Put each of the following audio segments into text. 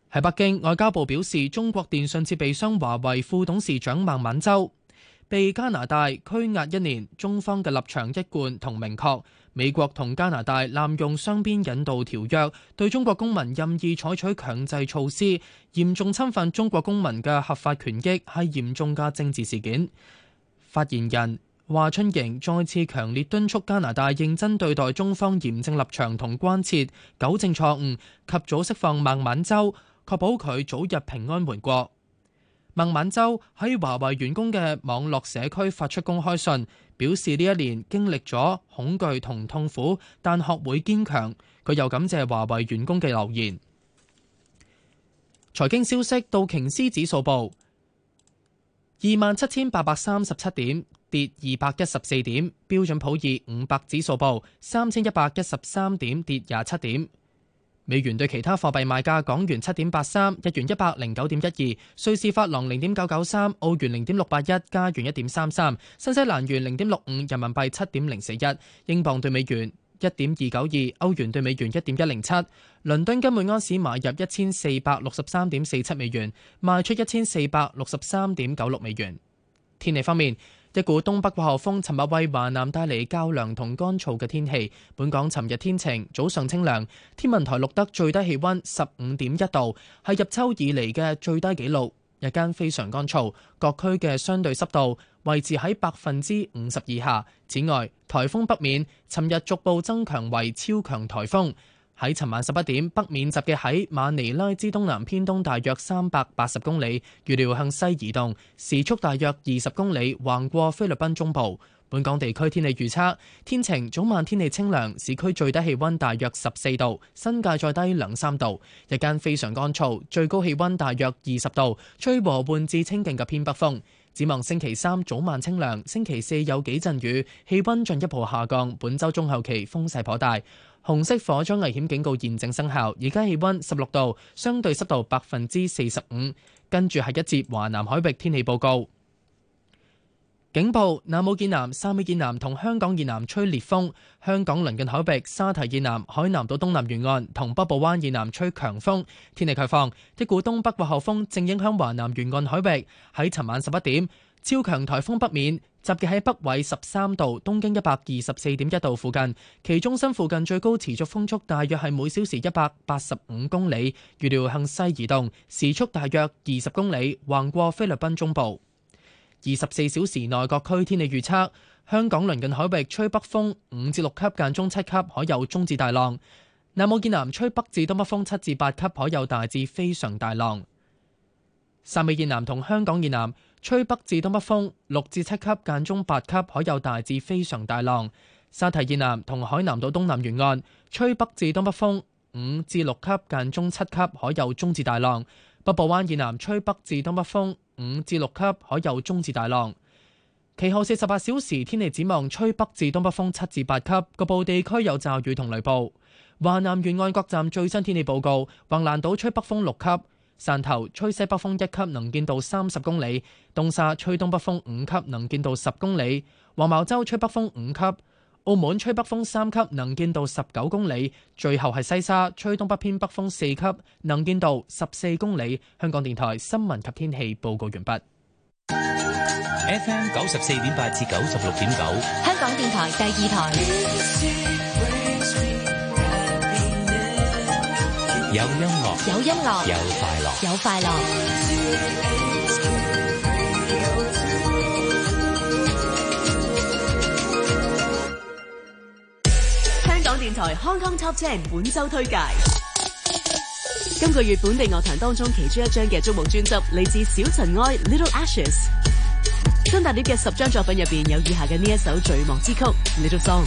喺北京，外交部表示，中國電信設備商華為副董事長孟晚舟被加拿大拘押1年，中方嘅立場一貫同明確。美國同加拿大濫用雙邊引渡條約，對中國公民任意採取強制措施，嚴重侵犯中國公民嘅合法權益，係嚴重嘅政治事件。發言人華春瑩再次強烈敦促加拿大認真對待中方嚴正立場同關切，糾正錯誤，及早釋放孟晚舟，確保佢早日平安回國。孟晚舟喺華為員工嘅網絡社區發出公開信，表示呢1年經歷咗恐懼同痛苦，但學會堅強。佢又感謝華為員工嘅留言。財經消息，道瓊斯指數報27,837點，跌214點；標準普爾500指數報3,113點，跌27點。美元對其他貨幣賣價：港元7.83，日元109.12，瑞士法郎0.993，澳元0.681，加元1.33，新西蘭元0.65，人民幣7.041，英鎊對美元1.292，歐元對美元1.107。倫敦金每盎司買入1463.47美元，賣出1463.96美元。天氣方面，一股東北季候風尋日為華南帶嚟較涼同乾燥嘅天氣。本港尋日天晴，早上清涼。天文台錄得最低氣溫15.1度，係入秋以嚟嘅最低紀錄。日間非常乾燥，各區嘅相對濕度維持喺50%以下。此外，颱風北面尋日逐步增強為超強颱風。喺尋晚11點，北面集結喺馬尼拉之東南偏東大約380公里，預料向西移動，時速大約20公里，橫過菲律賓中部。本港地區天氣預測：天晴，早晚天氣清涼，市區最低氣溫大約14度，新界再低2-3度。日間非常乾燥，最高氣溫大約20度，吹和緩至清勁嘅偏北風。展望星期3早晚清涼，星期4有幾陣雨，氣溫進一步下降。本週中後期風勢頗大。紅色火災危險警告現正生效，而家氣溫16度，相對濕度45%。跟住係一節華南海域天氣報告。警報：南澳以南、汕尾以南同香港以南吹烈風，香港鄰近海域、沙堤以南、海南島東南沿岸同北部灣以南吹強風。天氣概況：一股東北季候風正影響華南沿岸海域。喺尋晚11點，超強颱風北面集結喺北緯13度、東經124.1度附近，其中心附近最高持續風速大約係每小時185公里，預料向西移動，時速大約20公里，橫過菲律賓中部。24小時內各區天氣預測：香港鄰近海域吹北風5至6級，間中7級，可有中至大浪；南澳以南吹北至東北風7至8級，可有大至非常大浪；汕尾以南同香港以南吹北至東北風6至7級，間中8級，可有大至非常大浪；沙堤以南同海南島東南沿岸吹北至東北風5至6級，間中7級，可有中至大浪；北部灣以南吹北至東北風5至6級，可有中至大浪。其後48小時天氣展望：吹北至東北風7至8級，局部地區有驟雨同雷暴。華南沿岸各站最新天氣報告：橫瀾島吹北風6級，汕頭吹西北風1級，能見度30公里；東沙吹東北風5級，能見度10公里；黃茅洲吹北風5級；澳門吹北風3級，能見度19公里。最後係西沙吹東北偏北風4級，能見度14公里。香港電台新聞及天氣報告完畢。 FM 94.8至96.9， 香港電台第2台。 有音樂， 有音樂， 有快樂， 有快樂。香港電台 Hong Kong Top 10本周推介。今個月本地樂壇當中其中一張嘅矚目專輯嚟自小塵埃 Little Ashes。新大碟嘅10張作品入邊有以下嘅呢一首序幕之曲 Little Song。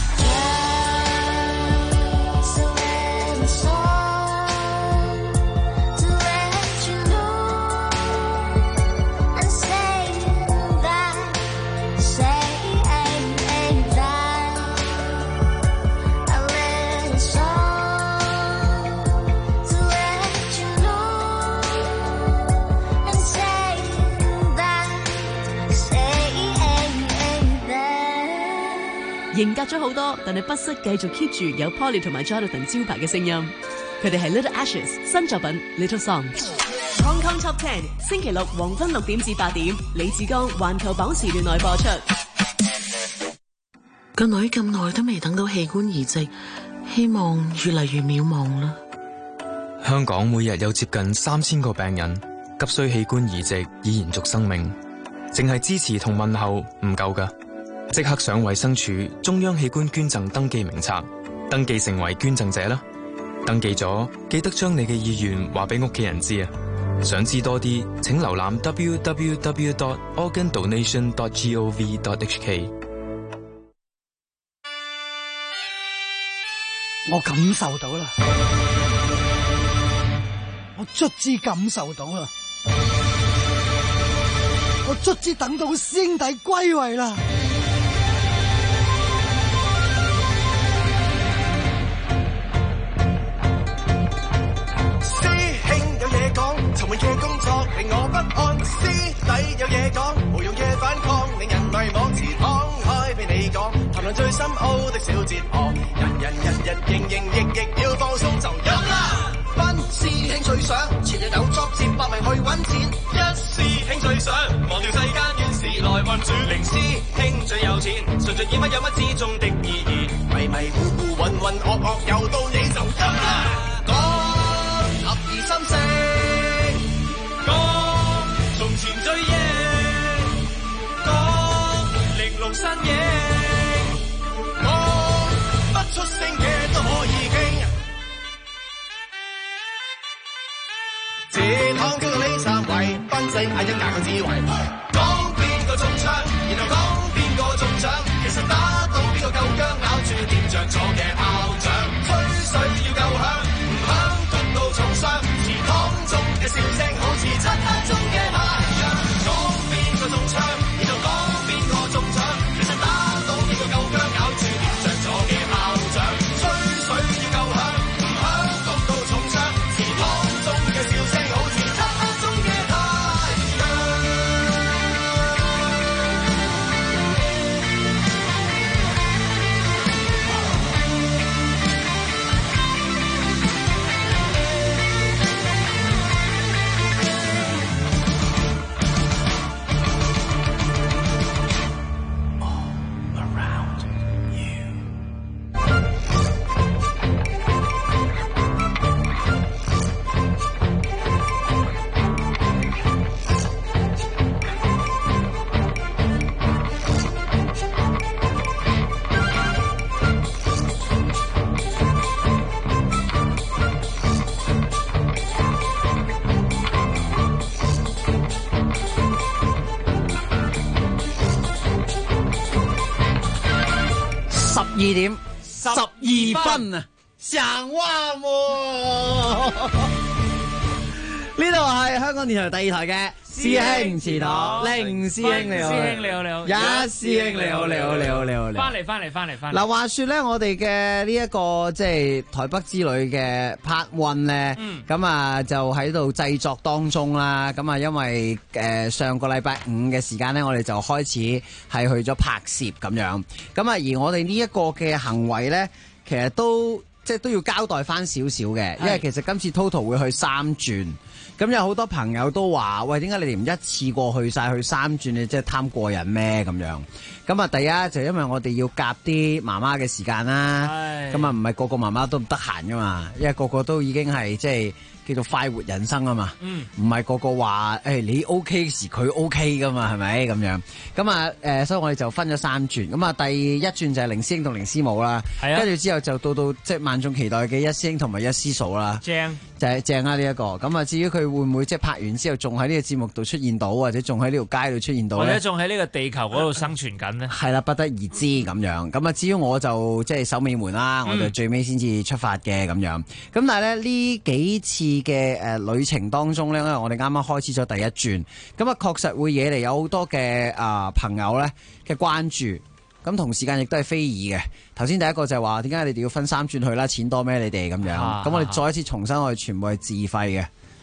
型隔咗好多，但係不失繼續 keep 住有 Polly 同埋 Jonathan 招牌嘅聲音。 佢哋係 Little Ashes 新作品 Little Song。Hong Kong Top 10星期六黃昏6點至8點，李志剛環球榜時段內播出。 個女咁耐都未等到器官移植，希望越嚟越渺茫啦。 香港每日有接近3000個病人急需器官移植以延續生命，淨係支持同問候唔夠㗎，即刻上衛生署中央器官捐贈登記名冊，登記成為捐贈者啦。登記咗記得將你嘅意願話俾屋企人知啊！想知多啲，請瀏覽 www.organdonation.gov.hk。 我感受到啦，我卒之感受到啦，我卒之等到師兄弟歸位啦。 師兄有嘢講，沉悶嘅工作令我不安。師弟有嘢講，無用嘅反抗令人迷惘。時敞開俾你講，談論最深奧的小哲學。人日營營役役要放鬆就飲啦。班師兄最想前日有作接百名去揾錢。一師兄最想忘掉世間怨事來運轉。零師兄最有錢，純粹以乜有乜之中的意義。迷迷糊糊渾渾噩噩又到你就飲啦。講合而心聲，講從前追憶，講玲瓏身影，講不出聲嘅都可以傾。這趟叫到你站位，賓正嗌一架個智慧。講邊個中槍，然後講邊個中獎，其實打到邊個夠薑，咬住掂着咗嘅炮仗。吹水要夠響，唔響焗到重傷。祠堂中嘅笑聲好似漆黑中嘅太陽。講邊個中槍，然後講邊個中獎，其實打到邊個夠薑，咬住掂着咗嘅炮仗。吹水要夠響，唔響焗到重傷。祠堂中嘅笑聲好似漆黑中嘅太陽。 12點12分啊！上哇喎！呢度係香港電台第2台嘅師兄祠堂，凌師兄你好， 師兄你好，你好， 一師兄你好，你好，你好，你好， 翻嚟。 嗱，話說咧，我哋嘅呢一個即係台北之旅嘅 Part 1咧，咁啊就喺度製作當中啦。咁啊，因為上個禮拜5嘅時間咧，我哋就開始係去咗拍攝咁樣。咁啊，而我哋呢一個嘅行為咧，其實都即係都要交代翻少少嘅，因為其實今次 total 會去3轉。咁有好多朋友都話：喂，點解你哋唔一次過去晒去3轉？你即係貪過癮咩？咁樣。咁啊，第一就因為我哋要夾啲媽媽嘅時間啦。咁啊，唔係個個媽媽都唔得閒噶嘛，因為個個都已經係即係叫做快活人生啊嘛。唔係個個話你 OK 時佢 OK 噶嘛，係咪咁樣？咁啊所以我哋就分咗3轉。咁啊，第一轉就係凌師兄同凌師母啦。跟住之後就到即係萬眾期待嘅一師兄同埋一師嫂啦。正就係正啊！呢一個咁啊，至於佢會唔會即係拍完之後仲喺呢個節目度出現到，或者仲喺呢條街度出現到咧？ 或者仲喺呢個地球嗰度生存緊呢？ 係啦，不得而知咁樣。咁啊，至於我就即係守尾門啦，我就最尾先至出發嘅咁樣。咁但係咧呢幾次嘅旅程當中咧，因為我哋啱啱開始咗第一轉，咁啊確實會惹嚟有好多嘅朋友咧嘅關注。咁同時間亦都係非議嘅。頭先第一個就係話點解你哋要分3轉去啦？錢多咩？你哋咁樣。咁我哋再一次重申，我哋全部係自費嘅。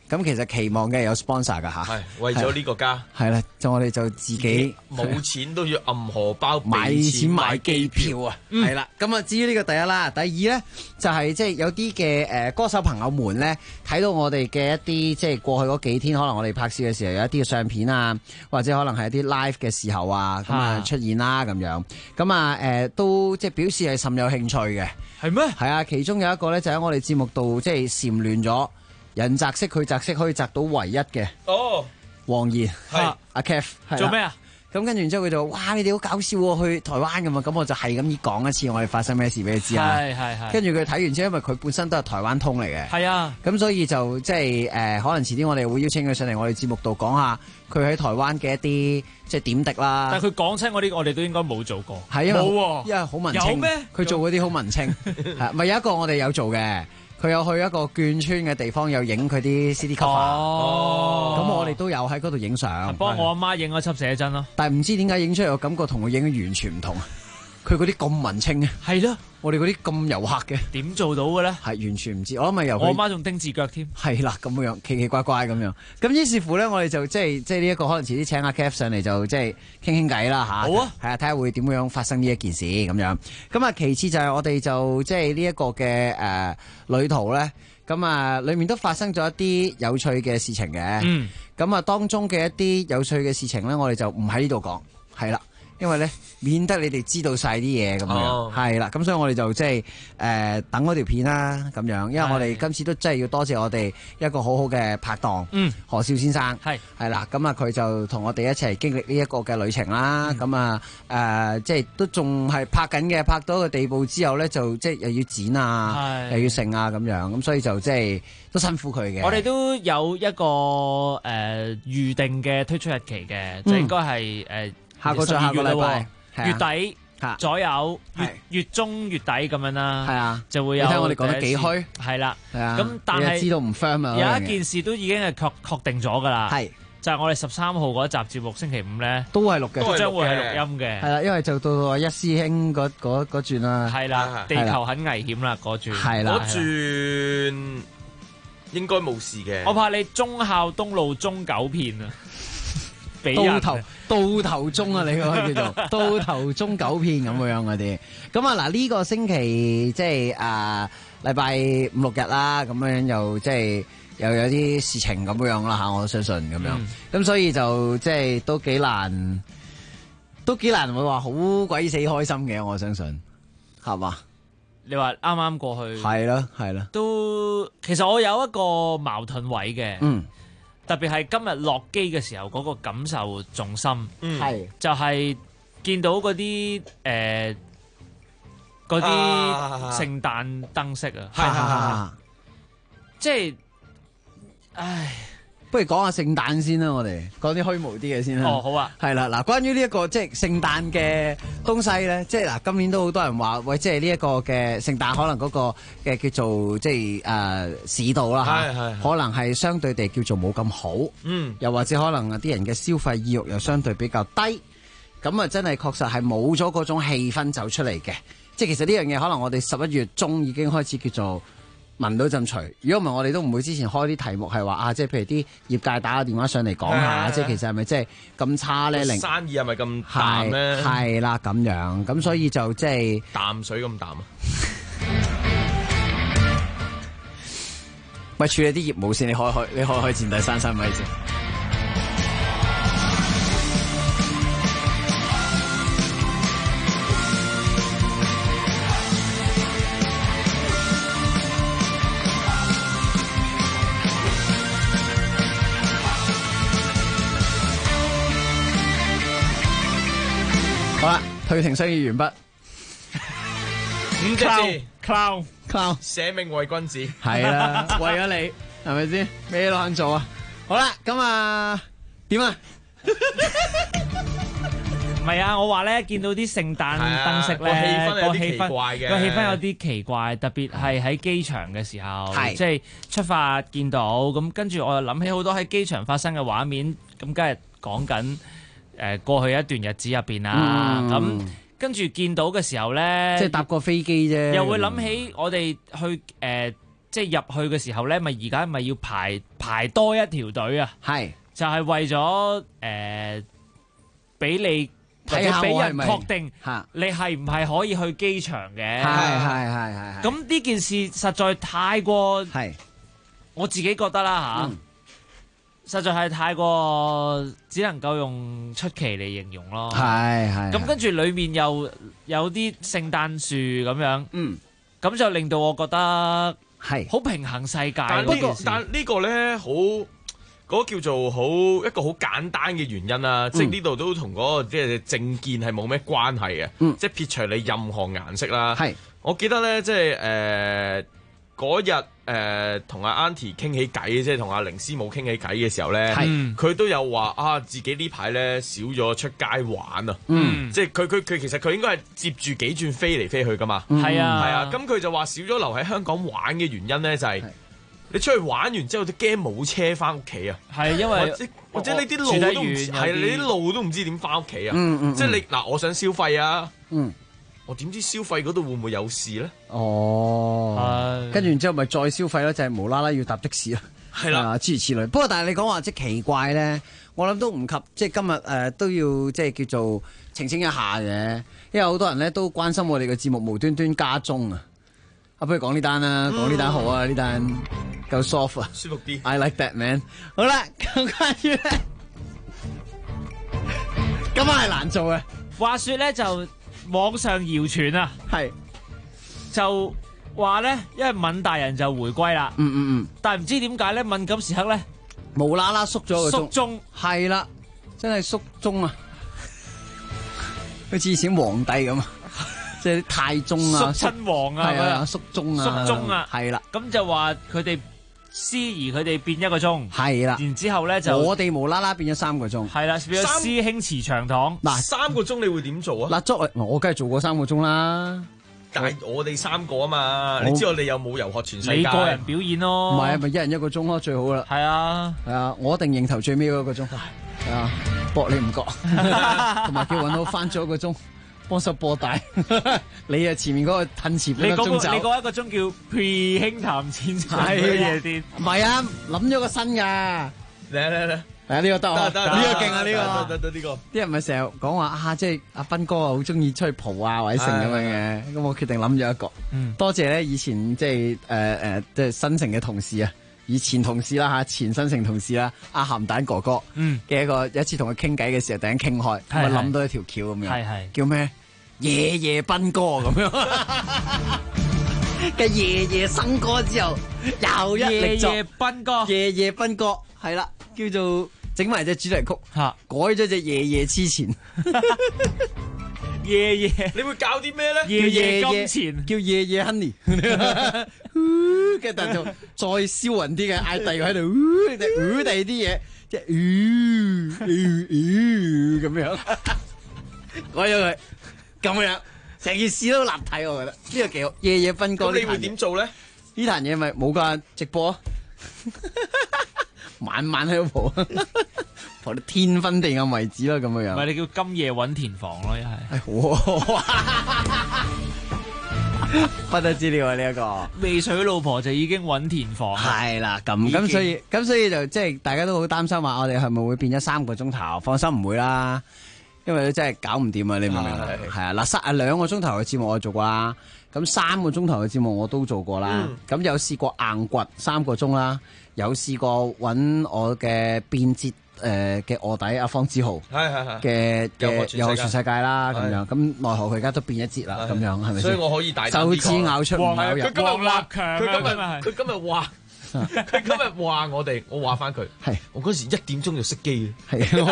咁其實期望嘅有 sponsor 㗎嚇， 係為咗呢個家， 係啦，就我哋就自己冇錢都要揞荷包買俾錢買機票啊，係啦。咁啊，至於呢個第一啦，第二咧就係即係有啲嘅歌手朋友們咧睇到我哋嘅一啲即係過去嗰幾天，可能我哋拍攝嘅時候有一啲嘅相片啊，或者可能係一啲 live 嘅時候啊，咁啊出現啦咁樣，咁啊都即係表示係甚有興趣嘅。 係咩？ 係啊，其中有一個咧就喺我哋節目度即係蟬聯咗人擲色，佢擲色可以擲到唯一嘅哦， 黃妍係阿 Kev 做咩啊？ 咁跟住然之後佢就話哇，你哋好搞笑喎，去台灣咁啊！咁我就係咁講一次我哋發生咩事俾佢知啊。 係。 跟住佢睇完之後，因為佢本身都係台灣通嚟嘅， 係啊， 咁所以就即係可能遲啲我哋會邀請佢上嚟我哋節目度講下佢喺台灣嘅一啲即係點滴啦。 但係佢講親我啲，我哋都應該冇做過。 係因為冇喎， 因為好文青。 有咩？ 佢做嗰啲好文青，係咪有一個我哋有做嘅？佢有去一個眷村嘅地方，有影佢啲 CD cover。 哦， 咁我哋都有喺嗰度影相。 幫我阿媽影咗輯寫真咯。 但係唔知點解影出嚟嘅感覺同佢影嘅完全唔同。佢嗰啲咁文青嘅， 係咯， 我哋嗰啲咁遊客嘅， 點做到嘅咧？ 係完全唔知。我諗咪由我阿媽仲丁字腳添。 係啦，咁樣奇奇怪怪咁樣。咁於是乎咧，我哋就即係呢一個可能遲啲請阿 Kev 上嚟就即係傾傾偈啦嚇。 好啊， 係啊，睇下會點樣發生呢一件事咁樣。咁啊，其次就係我哋就即係呢一個嘅旅途咧。咁啊，裏面都發生咗一啲有趣嘅事情嘅。 嗯。 咁啊，當中嘅一啲有趣嘅事情咧，我哋就唔喺呢度講，係啦。因為咧，免得你哋知道晒啲嘢咁樣，係啦，咁所以我哋就即係等嗰條片啦，咁樣，因為我哋今次都真係要多謝我哋一個好好嘅拍檔，何少先生，係啦，咁啊佢就同我哋一齊經歷呢一個嘅旅程啦，咁啊即係都仲係拍緊嘅，拍到一個地步之後咧，就即係又要剪啊，又要剩啊咁樣，咁所以就即係都辛苦佢嘅。 我哋都有一個預定嘅推出日期嘅，就應該係下個禮拜月底左右，月中月底咁樣啦。係啊， 就會有。 你睇我哋講得幾虛， 係啦。 係啊。 咁但係知道唔 firm 啊。 有一件事都已經係確定咗㗎啦。係。就係我哋13號嗰一集節目，星期5咧都係錄嘅， 都將會係錄音嘅。 係啦，因為就到阿一師兄嗰轉啦。 係啦，地球很危險啦嗰轉。 係啦。 嗰轉應該冇事嘅。 我怕你忠孝東路中九片啊！ 到頭中啊！你可以叫做到頭中九片咁樣嗰啲。咁啊嗱，呢個星期即係禮拜5、6日啦，咁樣又即係又有啲事情咁樣啦嚇，我相信咁樣。咁所以就即係都幾難會話好鬼死開心嘅，我相信係嘛？ 你話啱啱過去係啦， 都其實我有一個矛盾位嘅。特別係今日落機嘅時候，嗰個感受重深，就係見到嗰啲聖誕燈飾啊，即係，唉， 不如講下聖誕先啦，我哋講啲虛無啲嘅先啦。 哦，好啊， 係啦，嗱，關於呢一個即係聖誕嘅東西咧，即係嗱，今年都好多人話，喂，即係呢一個嘅聖誕可能嗰個嘅叫做即係市道啦嚇，可能係相對地叫做冇咁好，又或者可能啲人嘅消費意欲又相對比較低，咁啊真係確實係冇咗嗰種氣氛走出嚟嘅，即係其實呢樣嘢可能我哋11月中已經開始叫做聞到陣除，如果唔係我哋都唔會之前開啲題目係話即係譬如啲業界打個電話上嚟講下，即係其實係咪即係咁差咧？ 生意係咪咁淡咧？ 係啦，咁樣，咁所以就即係淡水咁淡啊！ 咪處理啲業務先，你開前第3米先。好啦，退庭商議完畢。 5隻字 ，clown， 捨命為君子。 係啦，為咗你，係咪先？咩都肯做啊！好啦，咁啊，點啊？ 唔係啊，我話咧，見到啲聖誕燈飾咧，個氣氛有啲奇怪，特別係喺機場嘅時候，即係出發見到咁，跟住我又諗起好多喺機場發生嘅畫面，咁梗係講緊過去一段日子入邊啦，咁跟住見到嘅時候咧， 即係搭個飛機啫， 又會諗起我哋去即係入去嘅時候咧，咪而家咪要排多一條隊啊， 係就係為咗俾你睇下俾人我係咪確定嚇你係唔係可以去機場嘅。 係咁呢件事實在太過， 係我自己覺得啦嚇，實在係太過，只能夠用出奇嚟形容咯。 係咁跟住裡面又有啲聖誕樹咁樣，咁就令到我覺得係好平衡世界。 但呢個咧好嗰個叫做一個好簡單嘅原因啦，即係呢度都同嗰個即係政見係冇咩關係嘅，即係撇除你任何顏色啦。 係， 我記得咧，即係嗰日同阿 Auntie 傾起偈，即係同阿凌師母傾起偈嘅時候咧，佢都有話啊，自己呢排咧少咗出街玩啊，即係佢其實佢應該係接住幾轉飛嚟飛去噶嘛， 係啊， 咁佢就話少咗留喺香港玩嘅原因咧就係你出去玩完之後都驚冇車翻屋企啊， 係因為或者你啲路都唔係你啲路都唔知點翻屋企啊，即係你嗱我想消費啊。我點知消費嗰度會唔會有事咧？ 跟住然之後咪再消費咯，就係無啦啦要搭的士啦， 係啦， 諸如此類。不過但係你講話即係奇怪咧，我諗都唔及即係今日都要即係叫做澄清一下嘅，因為好多人咧都關心我哋嘅節目無端端加鐘啊！不如講呢單啦，講呢單好啊，呢單夠 soft 啊， 舒服啲。 I like that man。好啦，咁關於咧，今晚係難做嘅。 話說咧就。網上謠傳啊， 係就話咧，因為敏大人就回歸啦，但係唔知點解咧，敏感時刻咧無啦啦縮咗個鐘， 縮鐘係啦，真係縮鐘啊，好似以前皇帝咁啊，即係太宗啊， 縮親王啊， 係啊，縮鐘啊， 縮鐘啊， 係啦， 咁就話佢哋司儀佢哋變一個鐘， 係啦， 然之後咧就我哋無啦啦變咗3個鐘， 係啦，變咗師兄祠長堂。 嗱 ，3個鐘你會點做啊？ 嗱，作為我梗係做過3個鐘啦， 但係我哋3個啊嘛，你知道你有冇遊學全世界？ 你個人表演咯， 唔係咪一人1個鐘咯，最好啦。 係啊， 係啊，我一定認頭最尾嗰個鐘，係啊，搏你唔覺，同埋叫搵到翻咗1個鐘。幫手播帶，你啊前面嗰個褪前半個鐘走， 你嗰1個鐘叫譬兄談淺茶嘅夜店， 唔係啊，諗咗個新㗎， 嚟， 呢個得，呢個勁啊，呢個得呢個， 啲人咪成日講話啊，即係阿斌哥啊，好中意出去蒲啊，或者成咁樣嘅，咁我決定諗咗一個，多謝咧以前即係即係新城嘅同事啊。以前同事啦嚇，前新城同事啦，阿鹹蛋哥哥嘅有一次同佢傾偈嘅時候，突然間傾開，咁啊諗到一條橋咁樣，叫咩？夜夜賓哥咁樣，嘅夜夜笙歌之後，又一力作夜夜賓歌， 夜夜賓歌係啦，叫做整埋隻主題曲，改咗隻夜夜痴纏。 夜夜， 你會搞啲咩咧？ 夜夜金錢， 叫夜夜 honey， 跟住就再銷魂啲嘅，嗌第二個喺度，第二啲嘢，即係咁樣，改咗佢，咁樣，成件事都立體，我覺得呢個幾好。夜夜分歌， 咁你會點做咧？ 呢壇嘢咪冇㗎，直播啊，晚晚喺度蒲。我哋天昏地暗為止啦，咁樣樣。 唔係你叫今夜搵田房咯，一係。不得之了啊！呢一個未娶老婆就已經搵田房。 係啦，咁所以就即係大家都好擔心話，我哋係咪會變咗3個鐘頭？放心唔會啦，因為真係搞唔掂啊！你明唔明？係啊，嗱，2個鐘頭嘅節目我做過啦，咁3個鐘頭嘅節目我都做過啦，咁有試過硬掘3個鐘啦，有試過搵我嘅變節。嘅臥底阿方子豪嘅遊學全世界啦，咁樣咁奈何佢而家都變一節啦，咁樣係咪先？ 所以我可以大手指咬出唔咬入。 佢今日話佢今日話我哋，我話翻佢係我嗰時1點鐘就熄機嘅，係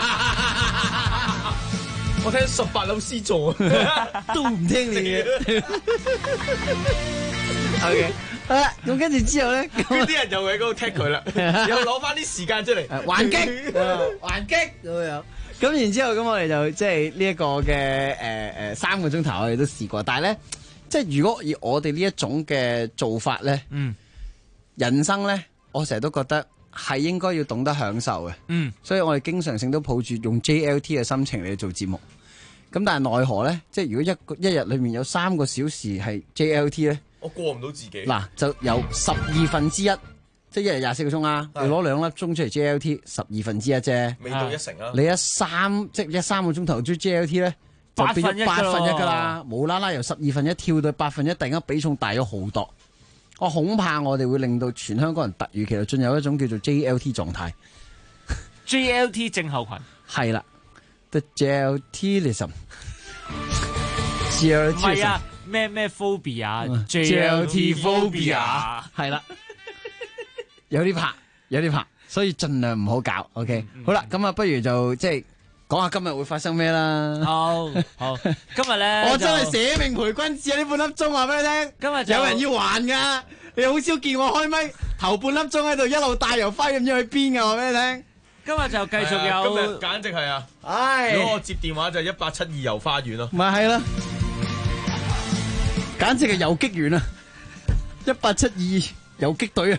我聽18樓 C 座都唔聽你嘅。OK。咁跟住之後咧， 啲人又喺嗰度踢佢啦，又攞翻啲時間出嚟還擊咁樣。咁然之後咁我哋就即係呢一個嘅3個鐘頭我哋都試過，但係咧即係如果以我哋呢一種嘅做法咧，人生咧我成日都覺得係應該要懂得享受嘅，所以我哋經常性都抱住用 JLT 嘅心情嚟做節目。咁但係奈何咧，即係如果一日裏面有3個小時係 JLT 咧。 我過唔到自己。 嗱，就有12%，即係一日24個鐘啊！你攞2粒鐘出嚟 JLT， 12%啫， 未到1成啊！ 你3個鐘頭追 JLT 咧，就變咗1/8噶啦，無啦啦由12%跳到1/8，突然間比重大咗好多。我恐怕我哋會令到全香港人突如其來進入一種叫做 JLT 狀態。 JLT 症候群係啦 ，the JLTism。 唔係啊，咩 phobia，JLT phobia 係啦，有啲怕，所以盡量唔好搞。OK，好啦，咁啊，不如就即係講下今日會發生咩啦。 好，今日咧我真係捨命陪君子啊！呢半粒鐘話俾你聽， 今日有人要還噶，你好少見我開咪頭半粒鐘喺度一路大遊花咁樣去邊噶，話俾你聽。 今日就繼續有， 今日簡直係啊！如果我接電話就172遊花園咯， 咪係啦，簡直係游擊員啊！172游擊隊啊！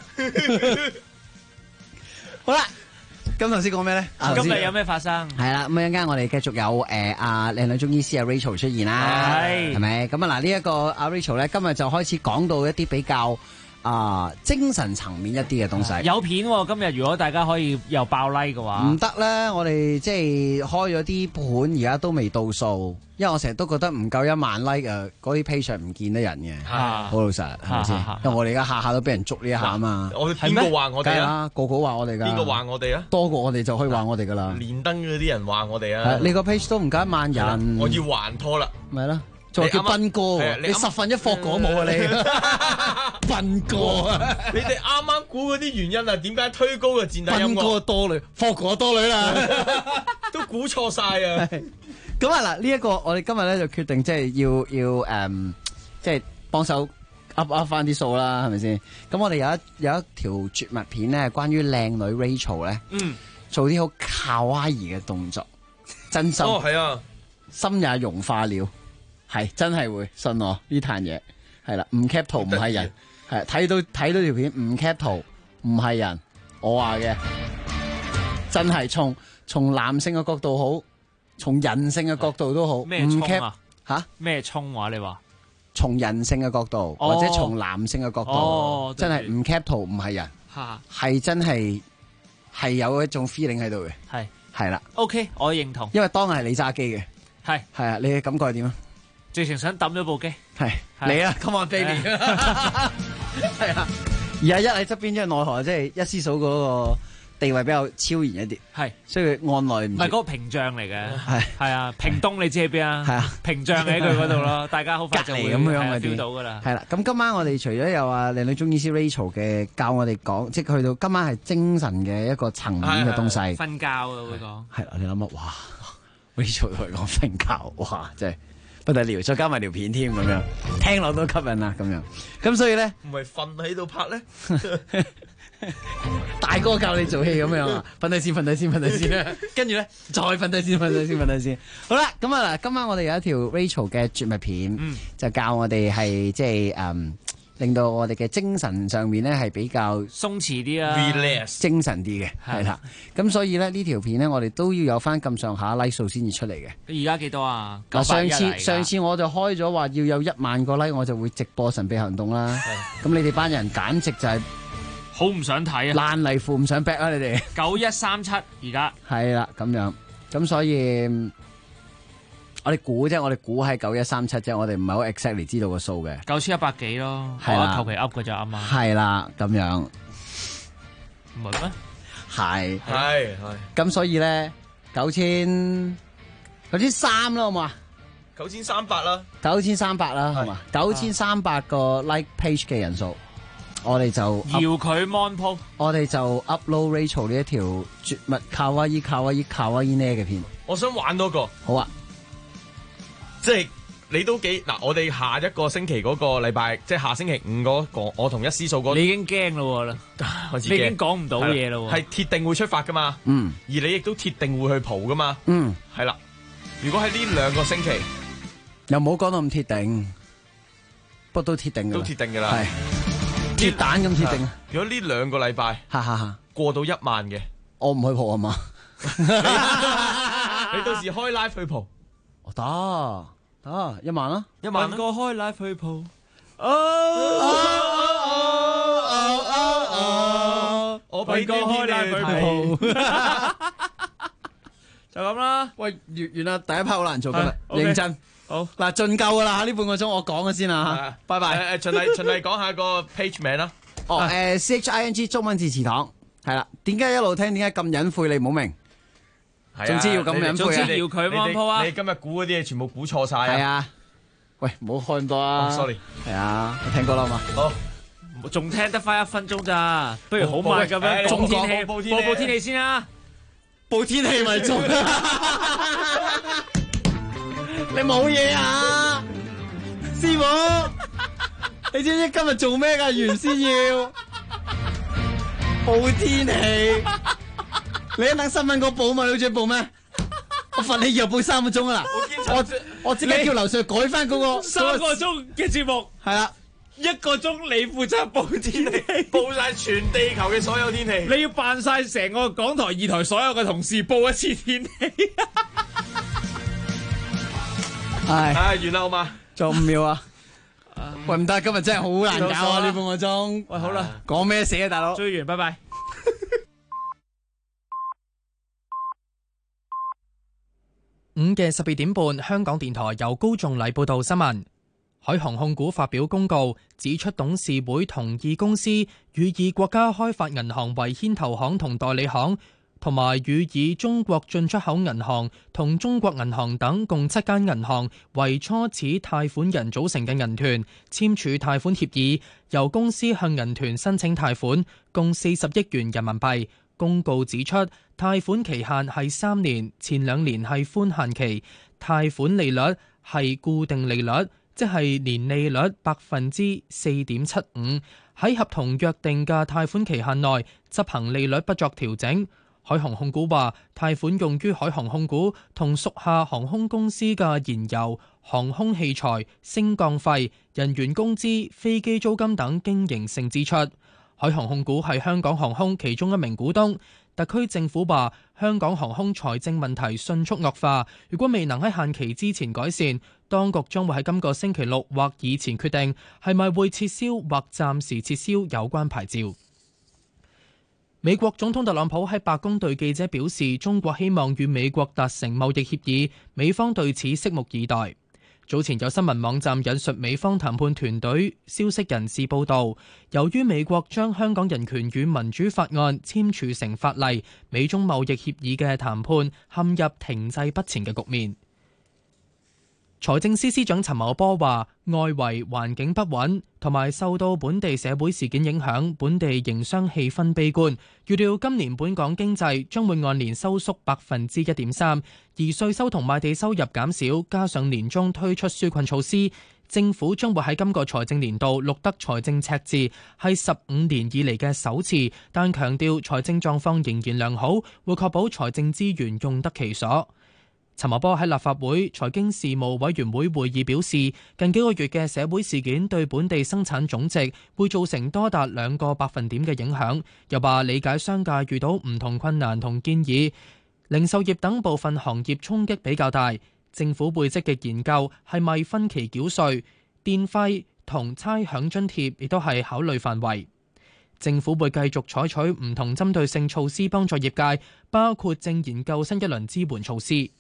好啦，咁頭先講咩咧？ 今日有咩發生？ 係啦，咁一陣間我哋繼續有阿靚女中醫師阿 Rachel 出現啦，係咪？咁啊嗱，呢一個阿 Rachel 咧，今日就開始講到一啲比較精神層面一啲嘅東西。 有片喎，今日如果大家可以又爆 like 嘅話， 唔得咧，我哋即係開咗啲盤，而家都未到數，因為我成日都覺得唔夠1萬 like 嗰啲 page 唔見得人嘅，好老實係咪先？因為我哋而家下下都俾人捉呢一下啊嘛。 我邊個話我哋啊？ 個個話我哋噶。邊個話我哋啊？ 多過我哋就可以話我哋噶啦。 連登嗰啲人話我哋啊。 你個 page 都唔夠1萬人。我要還拖啦。 咪啦。仲叫斌哥，你1/10霍果冇啊你，斌哥啊！ 你哋啱啱估嗰啲原因啊？點解推高個墊底音樂？ 斌哥多女，霍果多女啦， 都估錯晒啊！ 咁啊嗱，呢一個我哋今日咧就決定即係要即係幫手噏翻啲數啦，係咪先？咁我哋有一條絕密片咧，關於靚女 Rachel 咧，做啲好卡哇伊嘅動作，真心係啊， 心也融化了。係真係會信我呢壇嘢，係啦，唔 cap 圖唔係人，係睇到條片唔 cap 圖唔係人，我話嘅真係從男性嘅角度好，從人性嘅角度都好， 咩衝啊？ 吓咩衝話你話？ 從人性嘅角度，或者從男性嘅角度，真係唔 cap 圖唔係人，係真係有一種 feeling 喺度嘅，係啦。 OK， 我認同， 因為當係你揸機嘅， 係啊，你嘅感覺係點啊？ 直情想抌咗部機， 係你啊 ，Come on baby， 係啊，而阿一喺側邊，因為奈何即係一師嫂嗰個地位比較超然一啲， 係， 所以按耐唔係嗰個屏障嚟嘅，係啊，屏東你知喺邊啊？係啊，屏障喺佢嗰度咯，大家好快就會咁樣嘅 feel 到噶啦。 係啦，咁今晚我哋除咗有靚女中醫師 Rachel 嘅教我哋講，即係去到今晚係精神嘅一個層面嘅東西， 瞓覺啊會講， 係啦，你諗下，哇 ，Rachel 同佢講瞓覺，哇，真係。不得了，再加埋條片添咁樣，聽落都吸引啦咁樣。咁所以咧， 唔係瞓喺度拍咧， 大哥教你做戲咁樣啊，瞓低先，跟住咧再瞓低先。好啦，咁啊嗱，今晚我哋有一條 Rachel 嘅絕密片，就教我哋係即係令到我哋嘅精神上面咧係比較鬆弛啲啦 ，relax 精神啲嘅，係啦。咁所以咧呢條片咧，我哋都要有翻咁上下 like 數先至出嚟嘅。 而家幾多啊？ 嗱，上次我就開咗話要有1萬個 like，我就會直播神秘行動啦。咁你哋班人簡直就係好唔想睇啊！ 爛泥扶唔上壁啊！你哋 9137而家係啦咁樣，咁所以。我哋估啫，我哋估係9137啫，我哋唔係好 exactly 知道個數嘅 ，9100幾咯， 係啦， 求其噏嘅就啱啱。 係啦，咁樣唔係咩？ 係， 咁所以咧9300啦，好嘛 ？9300啦 ，9300啦，好嘛？9300個 like page 嘅人數，我哋就搖佢 mon po， 我哋就 upload Rachel 呢一條絕密卡哇伊呢嘅片。 我想玩多個， 好啊。 即係你都幾嗱，我哋下一個星期嗰個禮拜，即係下星期5嗰個，我同一師嫂你已經驚咯啦，你已經講唔到嘢咯，係鐵定會出發噶嘛，而你亦都鐵定會去蒲噶嘛，係啦。如果喺呢2個星期， 又冇講到咁鐵定，不過都鐵定噶， 都鐵定噶啦， 係鐵蛋咁鐵定。 如果呢2個禮拜，過到1萬嘅， 我唔去蒲啊嘛， 你到時開 live 去蒲。 得1萬啦，1萬個開 live 去蒲， 我俾個開你去睇， 就咁啦。 喂，完啦，第一 part 好難做今日， OK 認真。 好嗱，盡夠噶啦，呢半個鐘我講咗先啦嚇，拜拜。 循例講下個 page 名啦。 CHING 中文字詞堂係啦。點解一路聽？點解咁隱晦？你唔好明。總之要咁隱晦啊！ 要佢幫鋪啊！ 你今日估嗰啲嘢全部估錯晒啊！ 係啊。喂，唔好開咁多啊 ！sorry。 係啊，我聽過啦嘛。 好。 仲聽得翻1分鐘咋？不如好慢咁樣報天氣，報天氣先啦。 報天氣咪中。你冇嘢啊，師傅？你知唔知今日做咩㗎？原先要報天氣。你一等新聞個報嘛？你好似報咩？我罰你以後報3個鐘啊！我即刻叫劉 Sir 改翻嗰個 3個鐘嘅節目。 係啦。 1個鐘你負責報天氣， 報晒全地球嘅所有天氣。 你要扮晒成個港台2台所有嘅同事報一次天氣。 係完啦好嘛？ 仲有5秒啊！喂，唔得，今日真係好難搞啊！呢半個鐘。 喂，好啦， 講咩死啊，大佬？ 追完，拜拜。 5嘅12點半，香港電台由高頌禮報道新聞。海航控股發表公告，指出董事會同意公司與以國家開發銀行為牽頭行同代理行，同埋與以中國進出口銀行同中國銀行等共7間銀行為初始貸款人組成嘅銀團簽署貸款協議，由公司向銀團申請貸款，共40億元人民幣。公告指出，貸款期限係3年，前2年係寬限期，貸款利率係固定利率，即係年利率4.75%，喺合同約定嘅貸款期限內執行利率不作調整。海航控股話，貸款用於海航控股同屬下航空公司嘅燃油、航空器材、升降費、人員工資、飛機租金等經營性支出。海航控股係香港航空其中一名股東。特區政府話，香港航空財政問題迅速惡化，如果未能喺限期之前改善，當局將會喺今個星期六或以前決定係咪會撤銷或暫時撤銷有關牌照。美國總統特朗普喺白宮對記者表示，中國希望與美國達成貿易協議，美方對此拭目以待。早前有新聞網站引述美方談判團隊消息人士報道，由於美國將香港人權與民主法案簽署成法例，美中貿易協議嘅談判陷入停滯不前嘅局面。財政司司長陳茂波話，外圍環境不穩同埋受到本地社會事件影響，本地營商氣氛悲觀，預料今年本港經濟將會按年收縮1.3%，而稅收同賣地收入減少，加上年中推出紓困措施，政府將會喺今個財政年度錄得財政赤字，係15年以嚟嘅首次，但強調財政狀況仍然良好，會確保財政資源用得其所。陳茂波喺立法會財經事務委員會會議表示，近幾個月嘅社會事件對本地生產總值會造成多達2個百分點嘅影響。又話理解商界遇到唔同困難同建議，零售業等部分行業衝擊比較大。政府會積極研究係咪分期繳稅，電費同差餉津貼亦都係考慮範圍。政府會繼續採取唔同針對性措施幫助業界，包括正研究新一輪支援措施。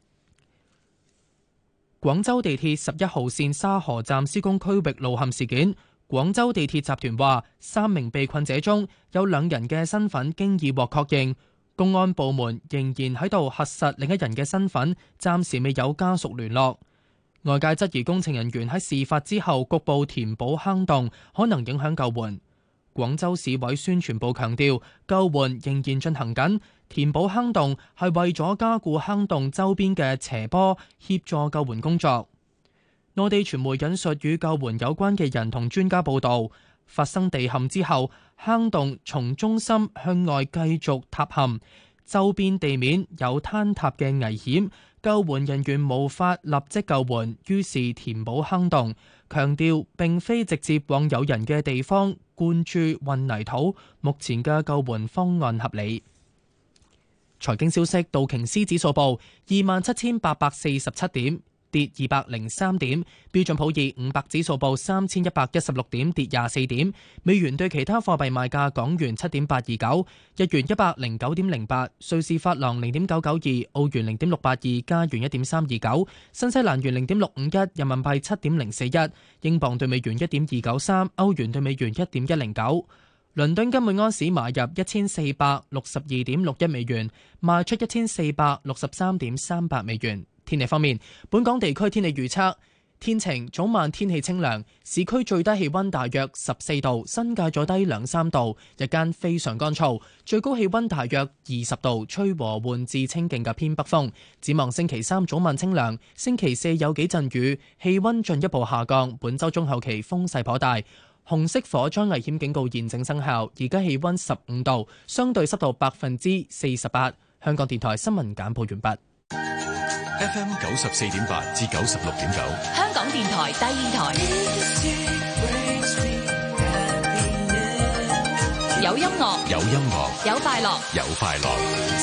廣州地鐵11號線沙河站施工區域路陷事件，廣州地鐵集團話3名被困者中有2人嘅身份經已獲確認，公安部門仍然喺度核實另一人嘅身份，暫時未有家屬聯絡。外界質疑工程人員喺事發之後局部填補坑洞，可能影響救援。廣州市委宣傳部強調，救援仍然進行緊，填補坑洞係為咗加固坑洞周邊嘅斜坡，協助救援工作。內地傳媒引述與救援有關嘅人同專家報道，發生地陷之後，坑洞從中心向外繼續塌陷，周邊地面有坍塌嘅危險，救援人員無法立即救援，於是填補坑洞。強調並非直接往有人嘅地方灌注混凝土，目前嘅救援方案合理。財經消息，道瓊斯指數報27,847點， 跌203點；標準普爾500指數報3116點，跌24點。美元對其他貨幣賣價：港元7.829，日元109.08，瑞士法郎0.992，澳元0.682，加元1.329，新西蘭元0.651，人民幣7.041，英鎊對美元1.293，歐元對美元1.109。倫敦金每安士買入1462.61美元，賣出1463.38美元。天氣方面，本港地區天氣預測：天晴，早晚天氣清涼，市區最低氣溫大約14度，新界再低2-3度，日間非常乾燥，最高氣溫大約20度，吹和緩至清勁嘅偏北風。展望星期3早晚清涼，星期4有幾陣雨，氣溫進一步下降。本週中後期風勢頗大。紅色火災危險警告現正生效，而家氣溫15度，相對濕度48%。香港電台新聞簡報完畢。 FM 94.8至96.9， 香港電台第二台，有音樂， 有音樂， 有快樂， 有快樂。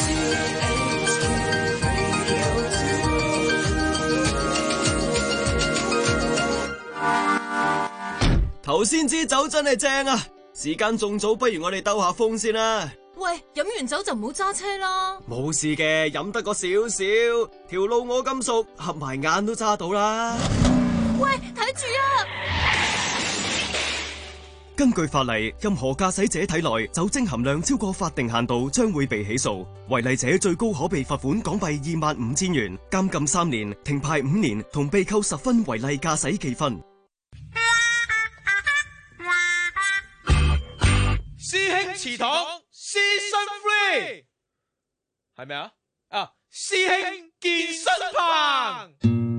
頭先支酒真係正啊！時間仲早，不如我哋兜下風先啦。 喂，飲完酒就唔好揸車啦。 冇事嘅，飲得個少少，條路我咁熟，合埋眼都揸到啦。 喂，睇住啊！ 根據法例，任何駕駛者體內酒精含量超過法定限度，將會被起訴。違例者最高可被罰款港幣25,000元、監禁3年、停牌5年，同被扣10分違例駕駛記分。 師兄祠堂 Season 3係咪啊？啊，師兄健身棚，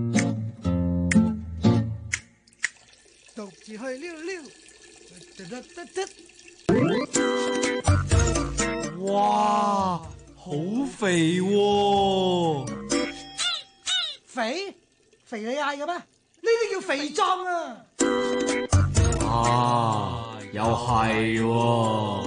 獨自去溜溜， 哇，好肥喎！ 肥你嗌嘅咩？呢啲叫肥壯啊！ 啊，又係喎！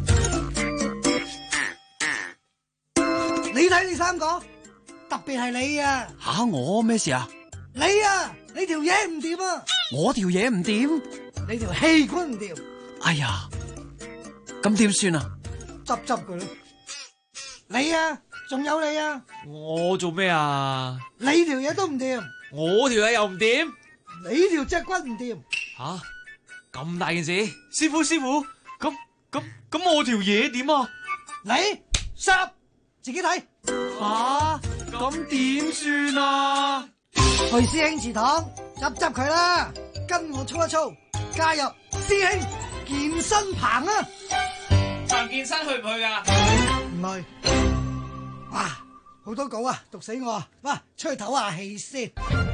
你睇你三個，特別係你啊！ 吓，我咩事啊？ 你啊，你條嘢唔掂啊！ 我條嘢唔掂， 你條氣管唔掂。 哎呀，咁點算啊？ 執佢咯！你啊，仲有你啊！ 我做咩啊？ 你條嘢都唔掂， 我條嘢又唔掂， 你條脊骨唔掂。 吓，咁大件事，師傅，咁我條嘢點啊？ 你10自己睇。 吓，咁點算啊？ 去師兄祠堂執佢啦，跟我操一操，加入師兄健身棚啊！ 彭健身去唔去噶？ 唔去。哇，好多稿啊，讀死我啊！哇，出去唞下氣先。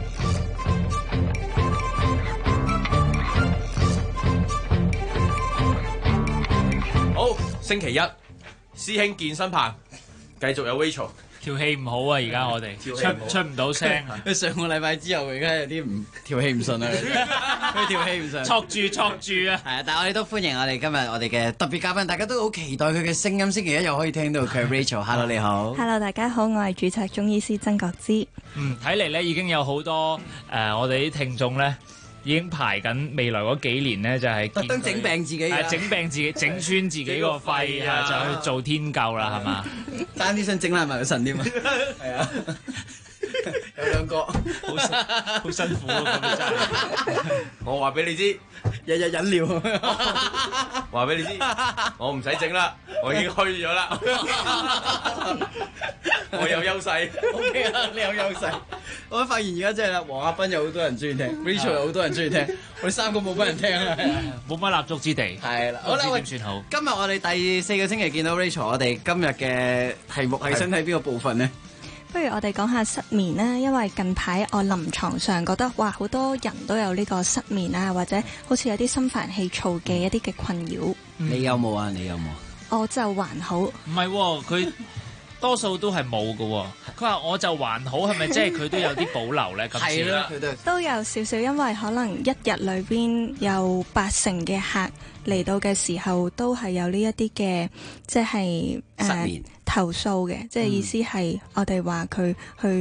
好，星期一，師兄健身棚繼續有 Rachel。 條氣唔好啊！而家我哋出唔到聲。 佢上個禮拜之後，而家有啲條氣唔順啊！佢條氣唔順， 戳住啊！ 係啊，但係我哋都歡迎我哋今日我哋嘅特別嘉賓，大家都好期待佢嘅聲音。星期一又可以聽到佢 Rachel。Hello， 你好。 Hello， 大家好，我係註冊中醫師曾國芝。 睇嚟咧已經有好多我哋啲聽眾咧。已經排緊未來嗰幾年咧，就係特登整病自己， 整病自己，整穿自己個肺啊，就去做天救啦，係嘛？ 爭啲想整爛埋個腎添啊！係啊，有兩個， 好辛苦啊！咁真係， 我話俾你知， 日日飲料。 話俾你知，我唔使整啦，我已經虛咗啦，我有優勢。 OK 啊，你有優勢。我發現而家真係啦，黃亞斌有好多人中意聽 ，Rachel 有好多人中意聽，我哋三個冇乜人聽啊， 冇乜立足之地。 係啦，好啦， 點算好？ 今日我哋第4個星期見到 Rachel， 我哋今日嘅題目係身體邊個部分呢？ 不如我哋講下失眠啦，因為近排我臨床上覺得哇，好多人都有呢個失眠啊，或者好似有啲心煩氣躁嘅一啲嘅困擾。 你有冇啊？你有冇？ 我就還好。 唔係喎，佢多數都係冇㗎。佢話我就還好，係咪即係佢都有啲保留咧？ 係啦，佢都有少少，因為可能一日裏邊有80%嘅客嚟到嘅時候，都係有呢一啲嘅，即係失眠。 投訴嘅，即係意思係我哋話佢去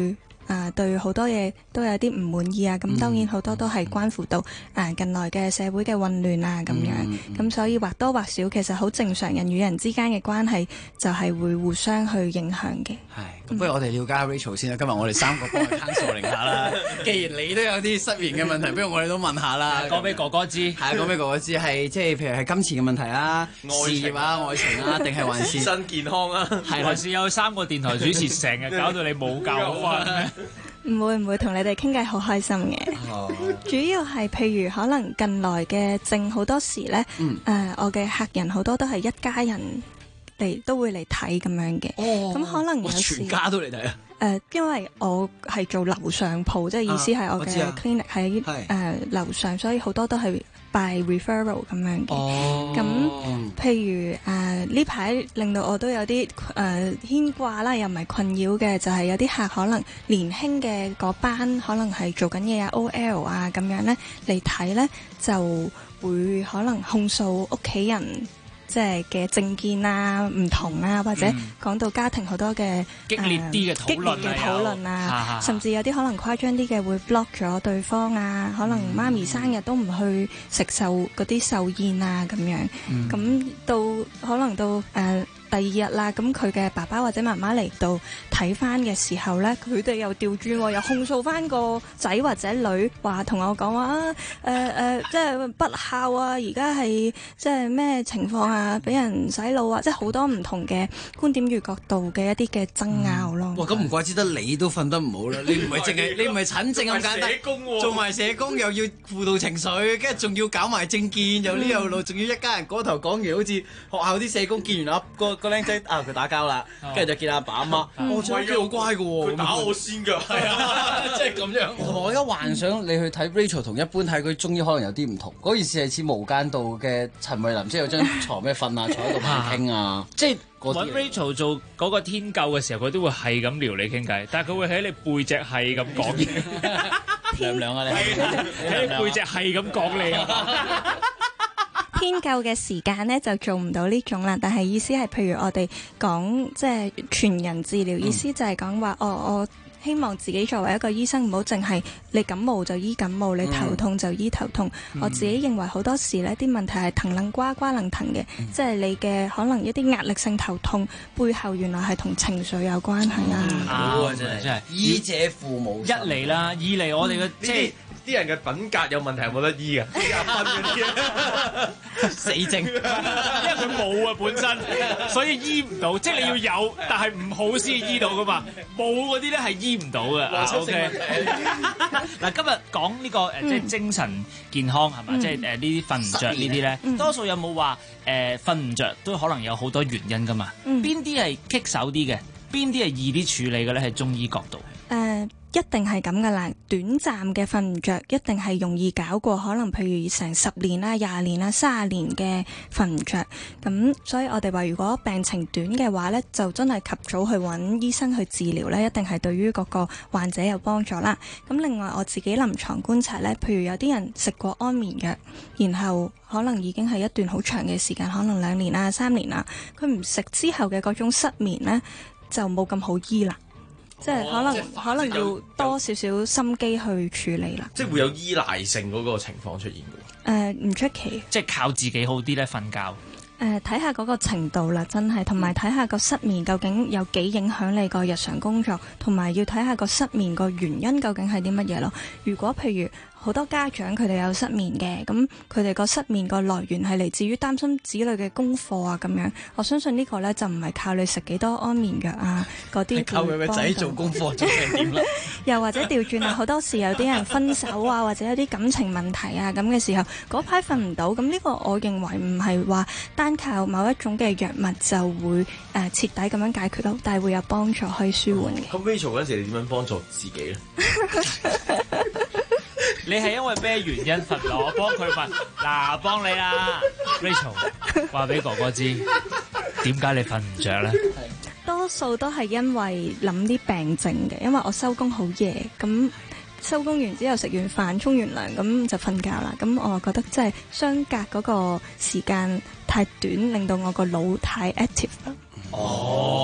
對好多嘢都有啲唔滿意啊。咁當然好多都係關乎到近來嘅社會嘅混亂啊咁樣。咁所以或多或少其實好正常，人與人之間嘅關係就係會互相去影響嘅。 係，咁不如我哋了解下 Rachel 先啦。今日我哋3個幫佢 counseling 下啦。既然你都有啲失眠嘅問題，不如我哋都問下啦。 講俾哥哥知， 係講俾哥哥知，係即係譬如係金錢嘅問題啊、事業啊、愛情啊，定係還是身健康啊？ 係還是有3個電台主持成日搞到你冇覺好瞓？ 唔會同你哋傾偈好開心嘅。主要係譬如可能近來嘅症好多時呢，我嘅客人好多都係一家人都會嚟睇咁樣嘅。咁可能有時全家都嚟睇啊？ 因為我係做樓上鋪，即係意思係我嘅 clinic 喺樓上，所以好多都係 by referral 咁樣嘅。咁譬如呢排令到我都有啲牽掛啦，又唔係困擾嘅，就係有啲客可能年輕嘅嗰班，可能係做緊嘢啊 OL 啊咁樣咧嚟睇咧，就會可能控訴屋企人即係嘅政見啊唔同啊，或者講到家庭好多嘅激烈啲嘅討論啊，甚至有啲可能誇張啲嘅會 block 咗對方啊，可能媽咪生日都唔去食嗰啲壽宴啊咁樣，咁到可能到第2日啦，咁佢嘅爸爸或者媽媽嚟到睇翻嘅時候咧，佢哋又調轉，又控訴翻個仔或者女，話同我講話即係不孝啊，而家係即係咩情況啊，俾人洗腦啊，即係好多唔同嘅觀點與角度嘅一啲嘅爭拗咯。 哇！咁唔怪之得你都瞓得唔好啦，你唔係淨係你唔係診症咁簡單，做埋社工又要輔導情緒，跟住仲要搞埋政見，又呢又路，仲要一家人嗰頭講完，好似學校啲社工見完個僆仔佢打交啦，跟住就見阿爸阿媽，我真係好乖嘅喎， 佢打我先㗎，係啊，即係咁樣。 同埋我而家幻想你去睇 Rachel 同一般睇佢中醫可能有啲唔同，嗰件事係似無間道嘅陳慧琳，即係有張床咩瞓啊，坐喺度傾啊，即係揾 Rachel 做嗰個天救嘅時候，佢都會係咁撩你傾偈，但係佢會喺你背脊係咁講嘢， 涼唔涼啊你？ 喺你背脊係咁講你啊！ 天救嘅時間呢就做唔到呢種啦，但係意思係譬如我哋講即係全人治療，意思就係講話我希望自己作為一個醫生，唔好淨係你感冒就醫感冒，你頭痛就醫頭痛。我自己認為好多時呢啲問題係藤楞瓜瓜楞藤嘅，即係你嘅可能一啲壓力性頭痛背後原來係同情緒有關係啦。 好啊，真係醫者父母， 一嚟啦，二嚟我哋嘅即係。 啲人嘅品格有問題，係冇得醫嘅，廿分嗰啲死症，因為佢冇啊本身，所以醫唔到。即係你要有，但係唔好先醫到噶嘛。冇嗰啲咧係醫唔到嘅。OK，嗱今日講呢個即係精神健康係嘛？即係呢啲瞓唔着呢啲咧，多數有冇話瞓唔着都可能有好多原因噶嘛？邊啲係棘手啲嘅？邊啲係易啲處理嘅咧？喺中醫角度。 一定係咁噶啦，短暫嘅瞓唔着一定係容易搞過，可能譬如成10年啦、20年啦、30年嘅瞓唔着。咁所以我哋話，如果病情短嘅話呢，就真係及早去揾醫生去治療呢，一定係對於嗰個患者有幫助啦。咁另外我自己臨床觀察呢，譬如有啲人食過安眠藥，然後可能已經係一段好長嘅時間，可能2年啦、3年啦，佢唔食之後嘅嗰種失眠呢，就冇咁好醫啦。即係可能要多少少心機去處理啦。 即係會有依賴性嗰個情況出現嘅。 唔出奇。 即係靠自己好啲咧，瞓覺。 睇下嗰個程度啦，真係，同埋睇下個失眠究竟有幾影響你個日常工作，同埋要睇下個失眠個原因究竟係啲乜嘢咯。如果譬如好多家長佢哋有失眠嘅，咁佢哋個失眠個來源係嚟自於擔心子女嘅功課啊咁樣，我相信呢個呢，就唔係靠你食幾多安眠藥啊嗰啲， 靠佢個仔做功課做成點啦。 又或者調轉啊，好多時有啲人分手啊，或者有啲感情問題啊咁嘅時候，嗰排瞓唔到，咁呢個我認為唔係話單靠某一種嘅藥物就會徹底咁樣解決到，但係會有幫助可以舒緩嘅。 咁 Rachel 嗰陣時你點樣幫助自己呢？ 你係因為咩原因瞓落？我幫佢瞓，嗱，幫你啦 ，Rachel， 話俾哥哥知，點解你瞓唔着咧？ 多數都係因為諗啲病症嘅，因為我收工好夜，咁收工完之後食完飯、沖完涼，咁就瞓覺啦。咁我覺得即係相隔嗰個時間太短，令到我個腦太 active 啦。 即係其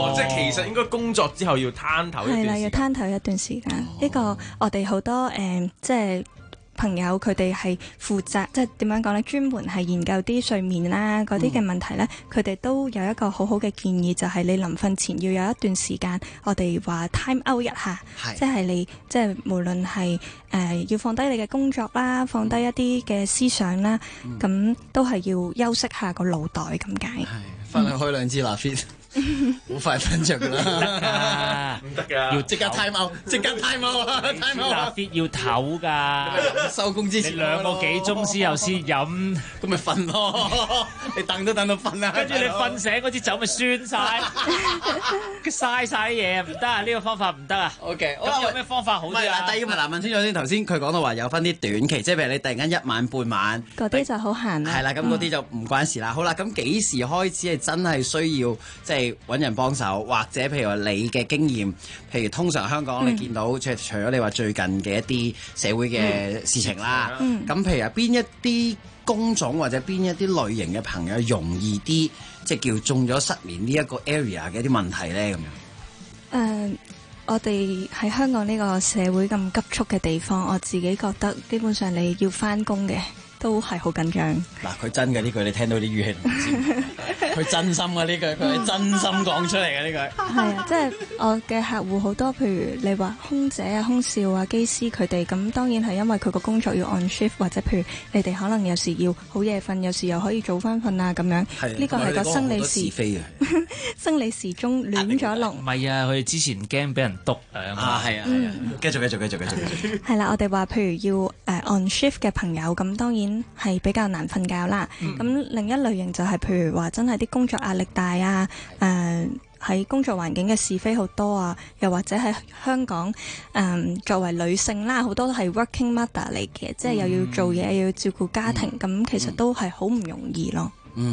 其實應該工作之後要攤頭一段時間。 係啦，要攤頭一段時間。呢個我哋好多即係朋友佢哋係負責，即係點樣講呢？專門係研究啲睡眠啦嗰啲嘅問題呢，佢哋都有一個好好嘅建議，就係你臨瞓前要有一段時間，我哋話 time out 一下，即係你即係無論係要放低你嘅工作啦，放低一啲嘅思想啦，咁都係要休息下個腦袋咁解。 翻去開2支蠟 fit。好快瞓着㗎啦， 唔得㗎， 要即刻 time out， 即刻 time out 啊 ！time out 啊 ！fit 要唞㗎， 收工之前你2個幾鐘先有先飲， 咁咪瞓咯。你等都等到瞓啦， 跟住你瞓醒嗰支酒咪酸晒，嘥晒嘢唔得啊！呢個方法唔得啊。 OK， 咁有咩方法好啲啊？ 第二個問清楚先。頭先佢講到話有分啲短期，即係譬如你突然間1晚半晚， 嗰啲就好閒啦。 係啦，咁嗰啲就唔關事啦。好啦，咁幾時開始係真係需要即係揾人幫手，或者譬如話你嘅經驗，譬如通常香港你見到除咗你話最近嘅一啲社會嘅事情啦，咁譬如話邊一啲工種或者邊一啲類型嘅朋友容易啲，即係叫中咗失眠呢一個 area 嘅一啲問題咧咁樣？ 我哋喺香港呢個社會咁急促嘅地方，我自己覺得基本上你要返工嘅都係好緊張。 嗱，佢真嘅呢句，你聽到啲語氣唔知，佢真心嘅呢句，佢係真心講出嚟嘅呢句。 係啊，即係我嘅客戶好多，譬如你話空姐啊、空少啊、機師佢哋，咁當然係因為佢個工作要 on shift，或者譬如你哋可能有時要好夜瞓，有時又可以早翻瞓啊咁樣。呢個係個生理時生理時鐘亂咗龍。 唔係啊，佢哋之前驚俾人督啊。 係啊，繼續。 係啦，我哋話譬如要on shift 嘅朋友，咁當然係比較難瞓覺啦。咁另一類型就係譬如話真係啲工作壓力大啊，喺工作環境嘅是非好多啊，又或者喺香港作為女性啦，好多都係 working mother 嚟嘅，即係又要做嘢又要照顧家庭，咁其實都係好唔容易咯。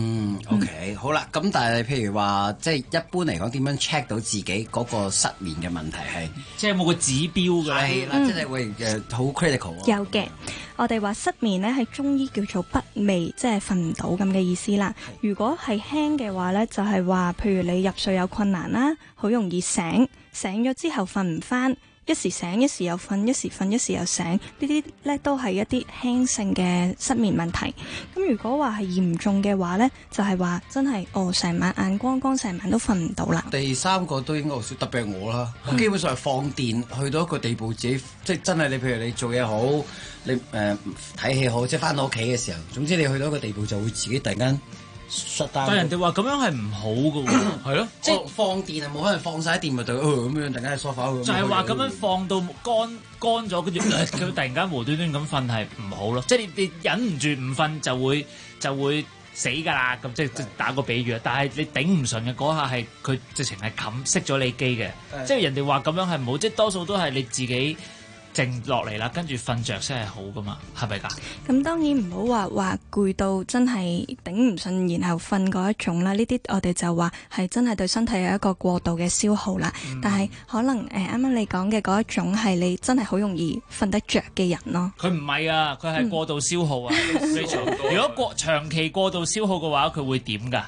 OK， 好啦，咁但係譬如話，即係一般嚟講，點樣 check 到自己嗰個失眠嘅問題係？ 即係有冇個指標㗎？ 係啦，即係會好 critical。 有嘅，我哋話失眠呢喺中醫叫做不寐，即係瞓唔到咁嘅意思啦。如果係輕嘅話呢，就係話，譬如你入睡有困難啦，好容易醒咗之後瞓唔返。一時醒一時又瞓，一時瞓一時又醒，呢啲咧都係一啲輕性嘅失眠問題。咁如果話係嚴重嘅話咧，就係話真係成晚眼光光，成晚都瞓唔到啦。 第三個都應該好少，特別係我啦，我基本上係放電去到一個地步，自己即係真係你譬如你做嘢好，你睇戲好，即係翻到屋企嘅時候，總之你去到一個地步就會自己突然間。 但係人哋話咁樣係唔好㗎喎，係咯， 即係放電啊，冇可能放晒電咪就咁樣，突然間喺梳化度。 就係話咁樣放到乾咗，跟住佢突然間無端端咁瞓係唔好咯，即係你忍唔住唔瞓就會死㗎啦，咁即係打個比喻啊。但係你頂唔順嘅嗰下係佢直情係熄咗你機嘅，即係人哋話咁樣係唔好，即係多數都係你自己。靜落嚟啦，跟住瞓着先係好噶嘛，係咪㗎？ 咁當然唔好話攰到真係頂唔順，然後瞓嗰一種啦。呢啲我哋就話係真係對身體有一個過度嘅消耗啦。但係可能啱啱你講嘅嗰一種係你真係好容易瞓得着嘅人咯。 佢唔係啊，佢係過度消耗啊。如果長期過度消耗嘅話，佢會點㗎？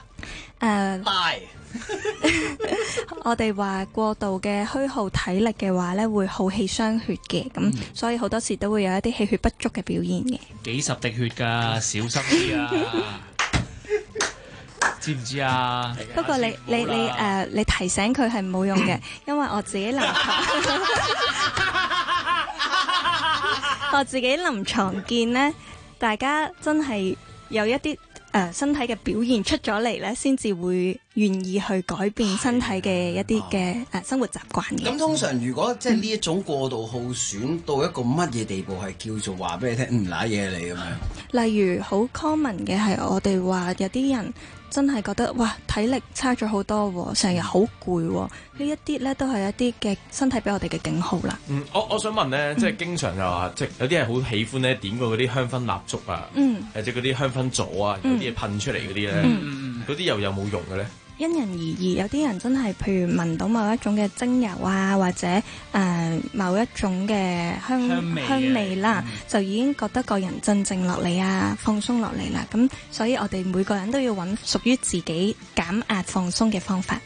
我哋話過度嘅虛耗體力嘅話咧，會耗氣傷血嘅，咁所以好多時都會有一啲氣血不足嘅表現嘅。 幾十滴血㗎，小心啲啊！知唔知啊？ 不過你提醒佢係冇用嘅，因為我自己臨床見呢，大家真係有一啲。身體嘅表現出咗嚟咧，先至會願意去改變身體嘅一啲嘅生活習慣嘅。 咁通常如果即係呢一種過度耗損到一個乜嘢地步，係叫做話俾你聽唔揦嘢嚟咁樣？ 例如好 common 嘅係我哋話有啲人真係覺得哇體力差咗好多，成日好攰，呢一啲咧都係一啲嘅身體俾我哋嘅警號啦。 我想問咧，即係經常就話，即係有啲人好喜歡咧點過嗰啲香薰蠟燭啊，或者嗰啲香薰座啊，有啲嘢噴出嚟嗰啲咧，嗰啲又有冇用嘅咧？ 因人而異，有啲人真係譬如聞到某一種嘅精油啊，或者某一種嘅香味啦，就已經覺得個人鎮靜落嚟啊，放鬆落嚟啦。咁所以我哋每個人都要揾屬於自己減壓放鬆嘅方法。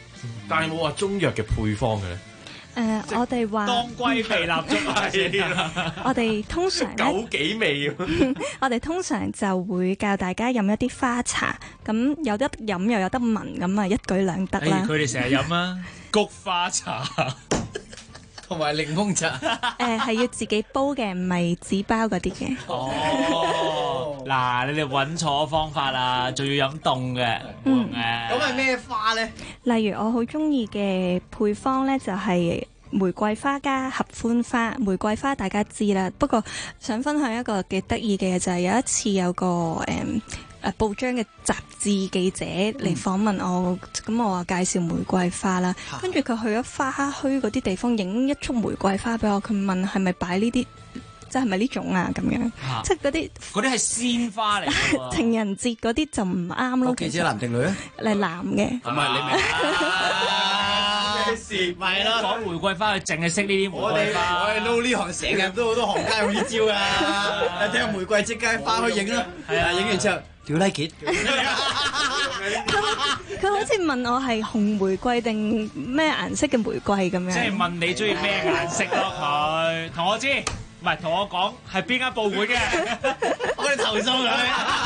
但係冇話中藥嘅配方嘅咧。 我哋話當歸味蠟燭啊！ 我哋通常枸杞味， 我哋通常就會教大家飲一啲花茶，咁有得飲又有得聞，咁啊一舉兩得啦。 佢哋成日飲啊，菊花茶同埋檸檬茶。 係要自己煲嘅，唔係紙包嗰啲嘅。 哦，嗱，你哋揾錯方法啦，仲要飲凍嘅，冇用嘅。 咁係咩花咧？ 例如我好中意嘅配方咧，就係玫瑰花加合歡花。玫瑰花大家知啦，不過想分享一個幾得意嘅嘢，就係有一次有個報章嘅雜誌記者嚟訪問我，咁我話介紹玫瑰花啦，跟住佢去咗花墟嗰啲地方影一束玫瑰花俾我，佢問係咪擺呢啲，即係咪呢種啊咁樣，即係嗰啲係鮮花嚟嘅。 情人節嗰啲就唔啱咯。 記者男定女啊？ 係男嘅。 唔係你明？咩事？ 咪咯，講玫瑰花，佢淨係識呢啲玫瑰花。 我哋撈呢行成日都好多行家用呢招噶。睇下玫瑰即刻花去影啦。係啊，影完之後。屌 like it 佢好似問我係紅玫瑰定咩顏色嘅玫瑰咁樣。 即係問你中意咩顏色咯？佢同我知，唔係同我講係邊間報會嘅， 我哋投訴佢。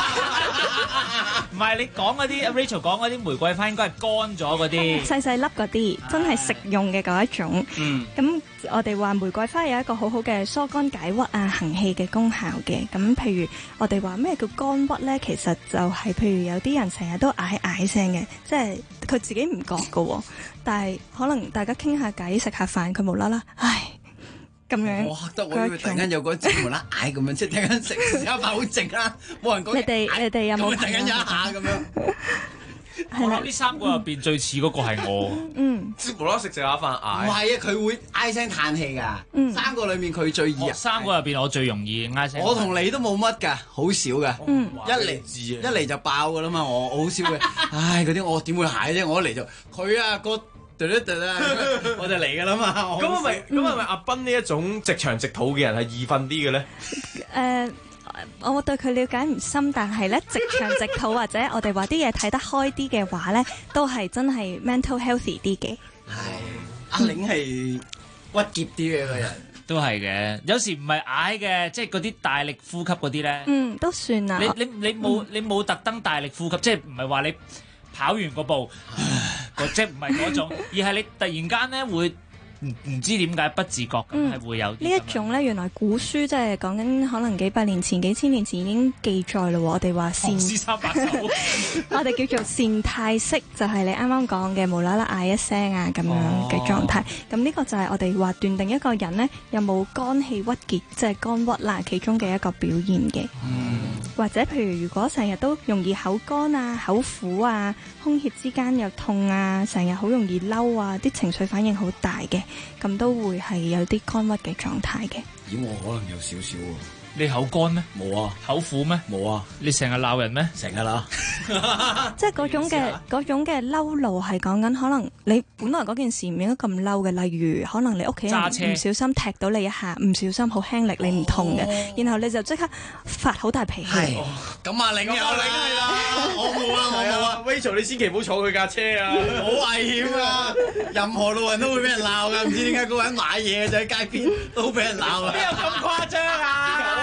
唔係你講嗰啲 Rachel 講嗰啲玫瑰花應該係乾咗嗰啲， 細細粒嗰啲，真係食用嘅嗰一種。咁我哋話玫瑰花有一個好好嘅疏肝解鬱啊、行氣嘅功效嘅。咁譬如我哋話咩叫肝鬱咧，其實就係譬如有啲人成日都嗌聲嘅，即係佢自己唔覺㗎，但係可能大家傾下偈、食下飯，佢無啦啦，唉咁樣。 我嚇得我以為突然間有個節目啦嗌咁樣，即係突然間食下飯好靜啦，冇人講。 你哋有冇突然間一下咁樣？ 我諗呢三個入邊最似嗰個係我。 無啦啦食下飯嗌。 唔係啊，佢會唉聲嘆氣㗎。三個裡面佢最易。 三個入邊我最容易嗌聲。 我同你都冇乜㗎，好少㗎。一嚟就爆㗎啦嘛，我好少嘅。唉，嗰啲我點會嗌啫？我一嚟就佢啊個。我就嚟㗎啦嘛。 咁係咪阿斌呢一種直腸直肚嘅人係易瞓啲嘅咧？ 我對佢了解唔深，但係咧直腸直肚或者我哋話啲嘢睇得開啲嘅話咧，都係真係 mental healthy 啲嘅。 係阿玲係鬱結啲嘅個人， 都係嘅。有時唔係嗌嘅，即係嗰啲大力呼吸嗰啲咧。 都算啦。 你冇特登大力呼吸，即係唔係話你跑完個步，即係唔係嗰種，而係你突然間咧會唔知點解不自覺咁係會有啲。 呢一種咧，原來古書即係講緊可能幾百年前、幾千年前已經記載咯。我哋話善詩三百首， 我哋叫做善太息，就係你啱啱講嘅無啦啦嗌一聲啊咁樣嘅狀態。咁呢個就係我哋話斷定一個人咧有冇肝氣鬱結，即係肝鬱啦，其中嘅一個表現嘅。或者譬如果成日都容易口乾啊、口苦啊、胸脅之間又痛啊，成日好容易嬲啊，啲情緒反應好大嘅，咁都會係有啲肝鬱嘅狀態嘅。 咦，我可能有少少喎。 你口乾咩？ 冇啊。 口苦咩？ 冇啊。 你成日鬧人咩？ 成日啦。 即係嗰種嘅嬲怒係講緊，可能你本來嗰件事唔應該咁嬲嘅，例如可能你屋企人唔小心踢到你一下，唔小心好輕力，你唔痛嘅，然後你就即刻發好大脾氣。 係。咁啊，玲有啦，我冇啊，我冇啊。 Rachel，你千祈唔好坐佢架車啊， 好危險啊！任何路人都會俾人鬧㗎，唔知點解嗰個人買嘢就喺街邊都俾人鬧啊！ 邊有咁誇張啊？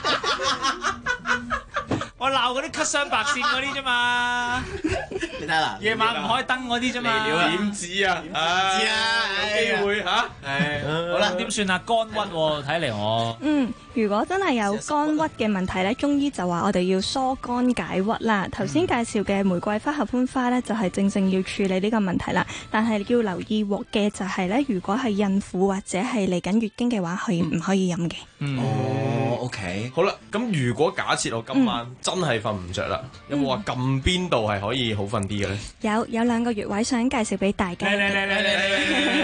我鬧嗰啲黑雙白線嗰啲啫嘛， 你睇啦， 夜晚唔開燈嗰啲啫嘛， 點知啊？ 知啊， 有機會嚇。 好啦，點算啊？肝鬱喎，睇嚟我。 如果真係有肝鬱嘅問題咧，中醫就話我哋要疏肝解鬱啦。頭先介紹嘅玫瑰花、合歡花咧，就係正要處理呢個問題啦。但係要留意嘅就係咧，如果係孕婦或者係嚟緊月經嘅話，係唔可以飲嘅。 OK。 好啦，咁如果假設我今晚真係瞓唔着啦，有冇話撳邊度係可以好瞓啲嘅咧？ 有兩個穴位想介紹俾大家。 嚟，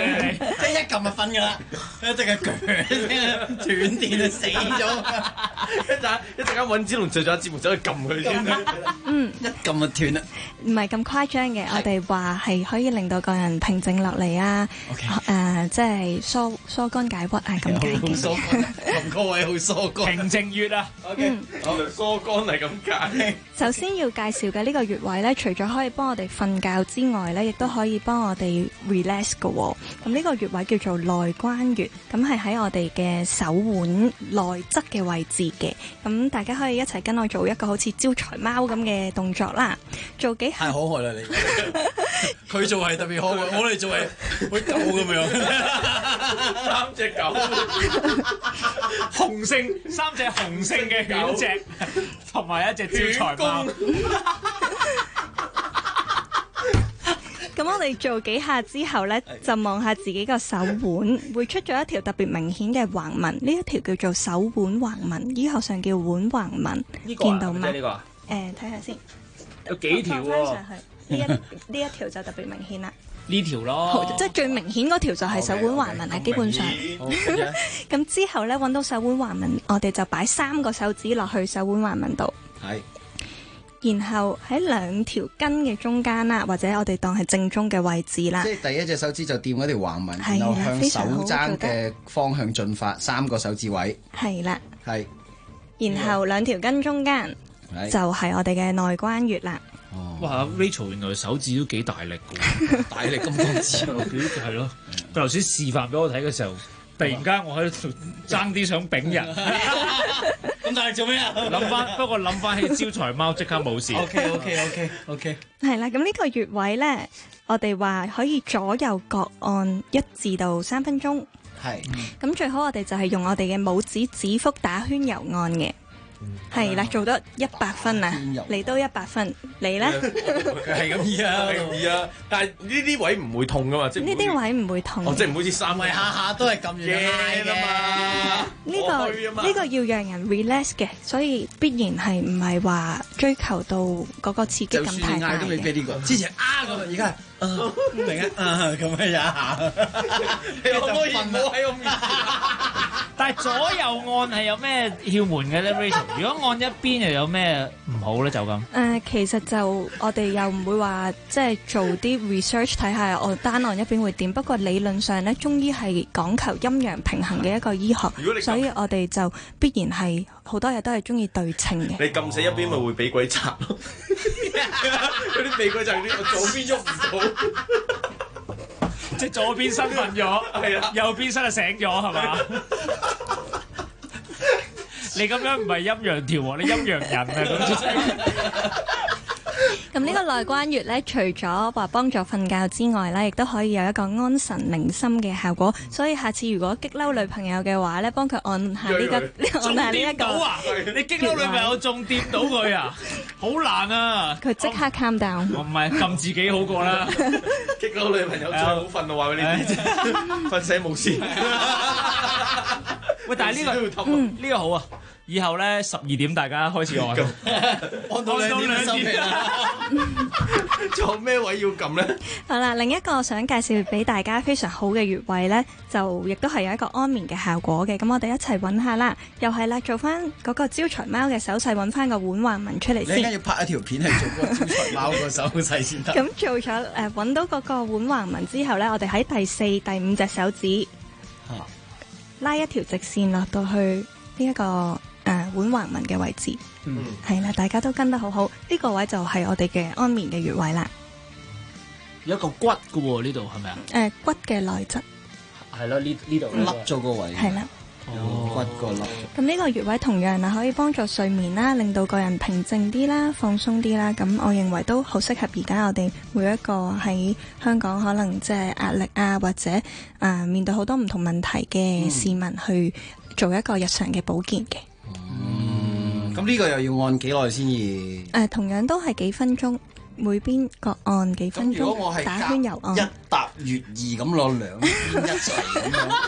即係一撳就瞓㗎啦，一隻腳斷電就死咗。 一陣間尹子龍做咗節目走去撳佢先， 一撳就斷啦。 唔係咁誇張嘅，我哋話係可以令到個人平靜落嚟啊，即係疏肝解鬱啊咁解嘅。 疏肝，林哥偉好疏肝， 平靜穴啊。 OK，疏肝係咁解。 首先要介紹嘅呢個穴位咧，除咗可以幫我哋瞓覺之外咧，亦都可以幫我哋 relax 嘅喎。咁呢個穴位叫做內關穴，咁係喺我哋嘅手腕內側嘅位置嘅。咁大家可以一齊跟我做一個好似招財貓咁嘅動作啦。做幾下太可愛啦你！佢做係特別可愛，我哋做係好似狗咁樣。 三隻狗， 雄性3隻雄性嘅犬隻，同埋一隻招財貓。 咁我哋做幾下之後呢，就望下自己個手腕，會出咗一條特別明顯嘅橫紋，呢一條叫做手腕橫紋，醫學上叫腕橫紋，見到嗎？ 呢個睇下先， 有幾條喎？ 上去呢一條就特別明顯啦。 呢條咯， 即係最明顯嗰條就係手腕橫紋啦，基本上。咁之後呢，揾到手腕橫紋，我哋就擺3個手指落去手腕橫紋度。 係。 然後喺2條筋嘅中間啦，或者我哋當係正中嘅位置啦。 即係第一隻手指就掂嗰條橫紋， 係然後向手踭非嘅方向進發，3個手指位。 係啦。 係。 然後2條筋中間就係我哋嘅內關穴啦。 哇 ！Rachel 原來手指都幾大力㗎， 大力咁多指， 係咯。佢頭先示範俾我睇嘅時候，突然間我喺度爭啲想丙人。咁但係做咩啊？不過諗翻起招財貓即刻冇事。 OK。 係啦，咁呢個穴位咧，我哋話可以左右各按1至到3分鐘。 係。 咁最好我哋就係用我哋嘅拇指指腹打圈揉按嘅。係啦，做得100分啊！你都100分，你咧？ 佢係咁易啊！ 但係呢啲位唔會痛噶嘛？即係呢啲位唔會痛。 即係唔好似3位下下都係咁樣嘅嘛。 呢個要讓人 relax 嘅，所以必然係唔係話追求到嗰個刺激感太大嘅。 都未俾呢個，之前咁，而家明咁樣一下， 你可唔可以唔好喺我面前？ 但係左右按係有咩竅門嘅咧 ，Rachel？如果按一邊又有咩唔好咧？就咁。 其實就我哋又唔會話即係做啲 research 睇下我單按一邊會點。不過理論上咧，中醫係講求陰陽平衡嘅一個醫學，所以我哋就必然係好多嘢都係中意對稱嘅。 你撳死一邊咪會俾鬼插咯？嗰啲俾鬼就係呢個左邊喐唔到。 即係左邊身瞓咗， 係啦， 右邊身就醒咗，係嘛？你咁樣唔係陰陽調喎，你陰陽人啊！ 咁呢個內關穴咧，除咗話幫助瞓覺之外咧，亦都可以有一個安神寧心嘅效果。所以下次如果激嬲女朋友嘅話咧，幫佢按下呢個，按下呢一個。 你激嬲女朋友仲掂到佢啊？好難啊！ 佢即刻 calm down。 我唔係撳自己好過啦。 激嬲女朋友最好瞓到話俾你知，瞓醒冇事。 喂，但係呢個好啊！以後咧12點大家開始按， 按到2點收皮啦。 仲有咩位要撳咧？ 好啦，另一個想介紹俾大家非常好嘅穴位咧，就亦都係有一個安眠嘅效果嘅。咁我哋一齊揾下啦，又係啦，做翻嗰個招財貓嘅手勢，揾翻個腕橫紋出嚟先。 你而家要拍一條片係做嗰個招財貓個手勢先得。 咁做咗揾到嗰個腕橫紋之後咧，我哋喺第4、第5隻手指拉一條直線落到去呢一個腕橫紋嘅位置，係啦，大家都跟得好好。呢個位就係我哋嘅安眠嘅穴位啦。 有一個骨嘅喎，呢度係咪啊？ 骨嘅內側係咯，呢度凹咗個位。 係啦。 骨個凹。 咁呢個穴位同樣啊，可以幫助睡眠啦，令到個人平靜啲啦，放鬆啲啦。咁我認為都好適合而家我哋每一個喺香港可能即係壓力啊，或者面對好多唔同問題嘅市民去做一個日常嘅保健嘅。 咁呢個又要按幾耐先至？ 同樣都係幾分鐘，每邊各按幾分鐘， 如果我係打圈揉按， 一搭月2咁攞兩邊一齊咁樣，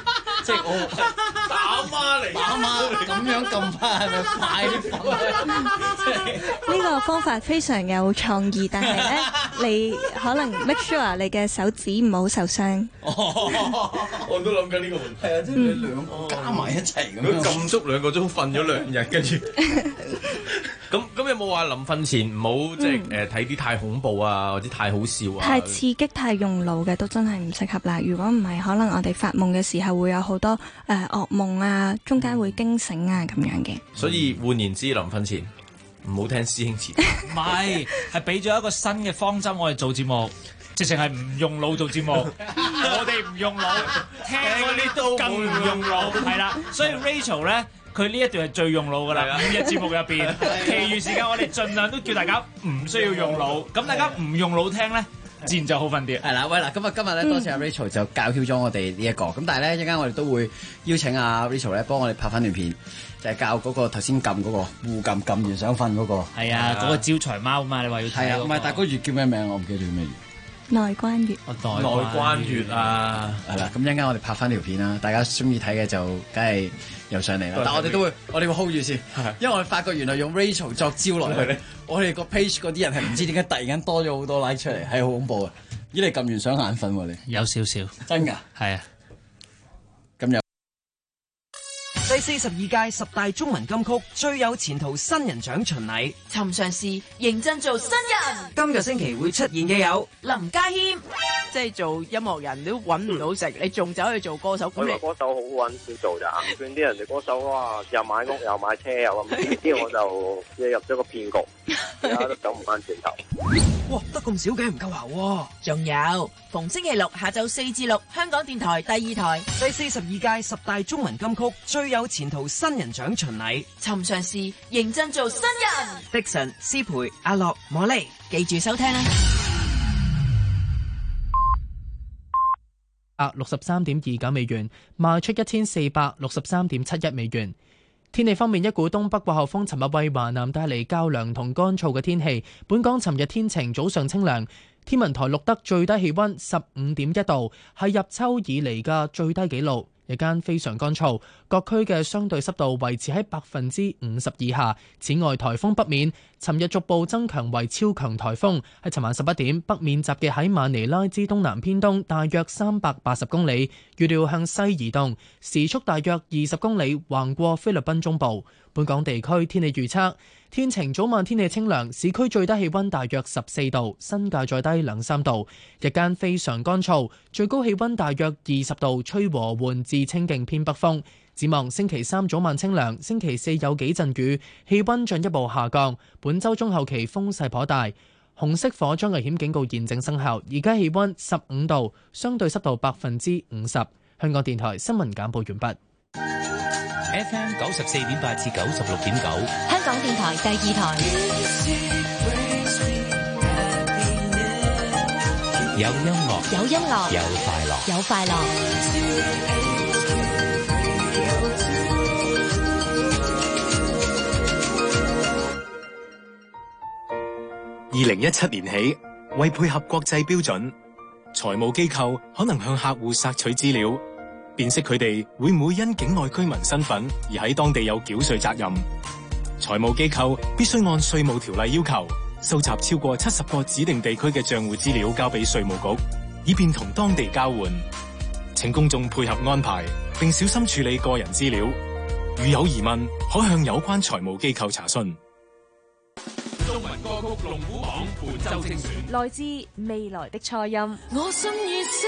即係我打媽嚟， 打媽咁樣咁快係咪快啲瞓？ 呢個方法非常有創意，但係咧，你可能 make sure 你嘅手指唔好受傷。 我都諗緊呢個問題。 係啊，即係你兩個加埋一齊咁樣。 咁足2個鐘瞓咗2日，跟住咁有冇話臨瞓前唔好即係睇啲太恐怖啊，或者太好笑啊？ 太刺激、太用腦嘅都真係唔適合啦。如果唔係，可能我哋發夢嘅時候會有好多噩夢啊，中間會驚醒啊咁樣嘅。 所以換言之，臨瞓前唔好聽師兄詞。 唔係，係俾咗一個新嘅方針，我哋做節目，直情係唔用腦做節目。我哋唔用腦，聽嗰啲都更唔用腦，係啦。所以 Rachel 咧，佢呢一段係最用腦㗎啦。5日節目入邊，其餘時間我哋盡量都叫大家唔需要用腦。咁大家唔用腦聽咧，自然就好瞓啲。 係啦，喂嗱，咁啊今日咧多謝阿 Rachel 就教曉咗我哋呢一個。咁但係咧一陣間我哋都會邀請阿 Rachel 咧幫我哋拍翻段片，就係教嗰個頭先撳嗰個互撳完想瞓嗰個。 係啊，嗰個招財貓啊嘛，你話要睇。 係啊，唔係，但係嗰個月叫咩名？我唔記得叫咩月。 內關月， 內關月啊， 係啦，咁一陣間我哋拍翻條片啦，大家中意睇嘅就梗係又上嚟啦。但係我哋會 hold 住先，因為我哋發覺原來用 Rachel 作招來，我哋個 page 嗰啲人係唔知點解突然間多咗好多 like 出嚟，係好恐怖啊！咦，你撳完想眼瞓喎你？ 有少少， 真㗎？ 係啊。 咁又第42屆10大中文金曲最有前途新人獎巡禮， 尋常事認真做新人。 今個星期會出現嘅有林家謙， 即係做音樂人都揾唔到食，你仲走去做歌手？咁你歌手好揾錢做咋？見啲人哋歌手哇，又買屋又買車又咁，呢啲我就入咗個騙局，而家都走唔翻轉頭。 哇，得咁少嘅唔夠喉喎！ 仲有逢星期六下晝4至6，香港電台第2台第42屆10大中文金曲最有前途新人獎巡禮， 尋常事認真做新人。 Dixon、思培、阿樂、莫莉， 記住收聽啦。 63.29美元，賣出1463.71美元。天氣方面，一股東北季候風尋日為華南帶嚟較涼同乾燥嘅天氣。本港尋日天晴，早上清涼。天文台錄得最低氣溫15.1度，係入秋以嚟嘅最低紀錄。日間非常乾燥，各區嘅相對濕度維持喺50%以下。此外，颱風北面尋日逐步增強為超強颱風，喺尋晚11點，北面集結喺馬尼拉之東南偏東大約380公里，預料向西移動，時速大約20公里，橫過菲律賓中部。本港地區天氣預測：天晴，早晚天氣清涼，市區最低氣溫大約14度，新界再低2-3度。日間非常乾燥，最高氣溫大約20度，吹和緩至清勁偏北風。展望星期3早晚清涼，星期4有幾陣雨，氣溫進一步下降。本週中後期風勢頗大，紅色火災危險警告現正生效。而家氣溫15度，相對濕度50%。香港電台新聞簡報完畢。 FM 94.8至96.9， 香港電台第2台。 有音樂， 有音樂， 有快樂， 有快樂。 2017年起，為配合國際標準，財務機構可能向客戶索取資料，辨識佢哋會唔會因境外居民身份而喺當地有繳稅責任。財務機構必須按稅務條例要求，收集超過70個指定地區嘅賬戶資料交俾稅務局，以便同當地交換。請公眾配合安排，並小心處理個人資料。如有疑問，可向有關財務機構查詢。 中文歌曲龍虎榜本周精選， 來自未來的初音。 我心已死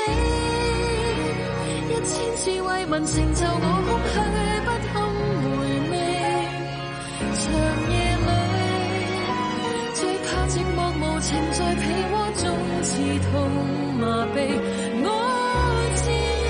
，1000次慰問成就我空虛不堪回味。長夜裏最怕寂寞無情，在被窩中刺痛麻痹。我自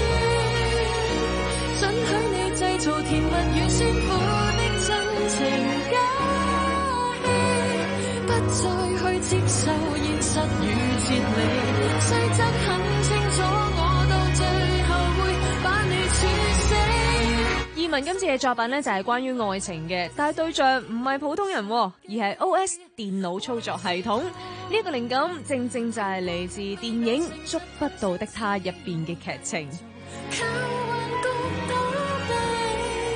願准許你製造甜蜜與酸苦的真情假戲，不再去接受現實與哲理。雖則很清楚，我到最後會把你處死。 二汶今次嘅作品呢，就係關於愛情嘅，但係對象唔係普通人，而係 OS 電腦操作系統。呢個靈感正正就係嚟自電影《觸不到的他》入邊嘅劇情。 靠運動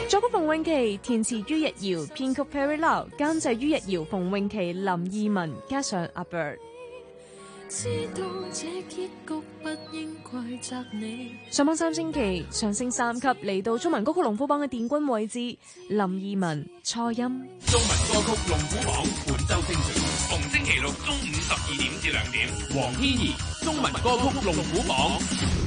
作曲馮詠琪，填詞于逸堯，編曲 Perry Lau， 監製于逸堯、馮詠琪、林二汶，加上阿 Bird。 知道這結局不應怪責你。 上榜3星期，上升3級，嚟到中文歌曲龍虎榜嘅殿軍位置。林二汶初音。 中文歌曲龍虎榜本周精選，逢星期六中午12點至2點。黃天怡，中文歌曲龍虎榜。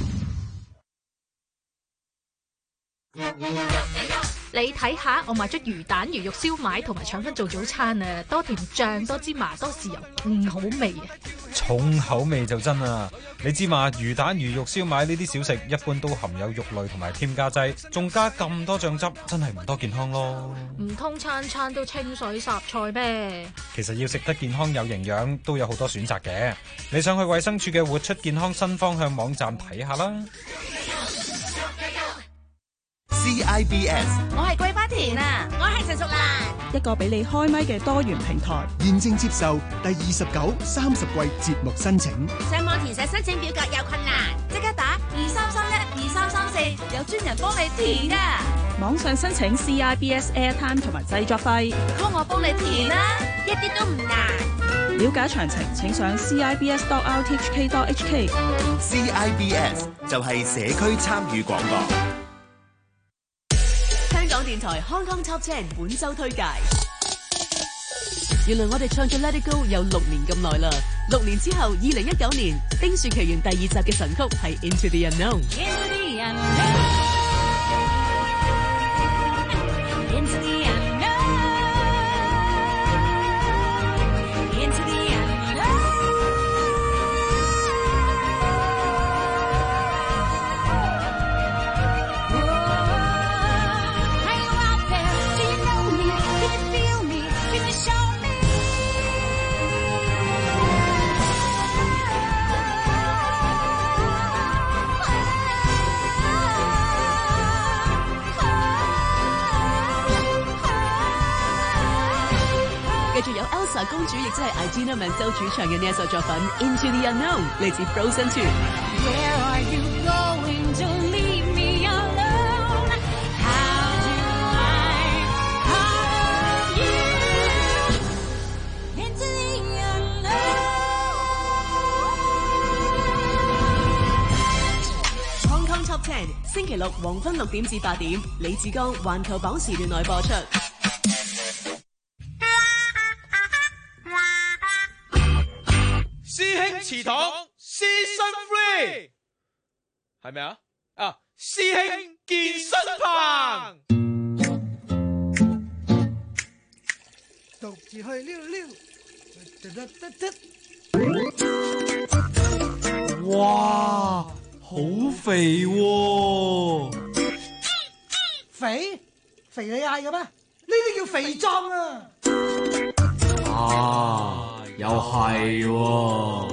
你睇下，我買咗魚蛋魚肉燒賣同埋腸粉做早餐啊！多甜醬，多芝麻，多豉油，好味啊！ 重口味就真啦！你知嘛？魚蛋魚肉燒賣呢啲小食一般都含有肉類同埋添加劑，仲加咁多醬汁，真係唔多健康咯。 唔通餐餐都清水雜菜咩？ 其實要食得健康有營養，都有好多選擇嘅。你上去衛生署嘅活出健康新方向網站睇下啦。 CIBS， 我係桂花田啊，我係陳淑蘭， 一個俾你開咪嘅多元平台， 現正接受第29、30季節目申請。 上網填寫申請表格有困難，即刻打23312334，有專人幫你填㗎。 網上申請 CIBS Airtime 同埋製作費 ，call我幫你填啦，一啲都唔難。 了解詳情請上 CIBS.RTHK.HK。 CIBS 就係社區參與廣播。 香港電台 Hong Kong Top 10本周推介。原來我哋唱咗 Let It Go 有6年咁耐啦，6年之後2019年《冰雪奇緣》第2集嘅神曲係 Into the Unknown。繼續有 Elsa 公主，亦即係 Idina Menzel 主唱嘅呢一首作品 Into the Unknown， 嚟自 Frozen 2。 Where are you going to leave me alone? How do I hide you into the unknown? Hong Kong Top 10星期六黃昏6點至8點，李志剛環球榜時段內播出。 師兄祠堂 Season 3係咪啊？啊，師兄健身棚， 獨自去溜溜。 哇，好肥喎！ 肥？肥你嗌嘅咩？呢啲叫肥壯啊！ 啊，又係喎！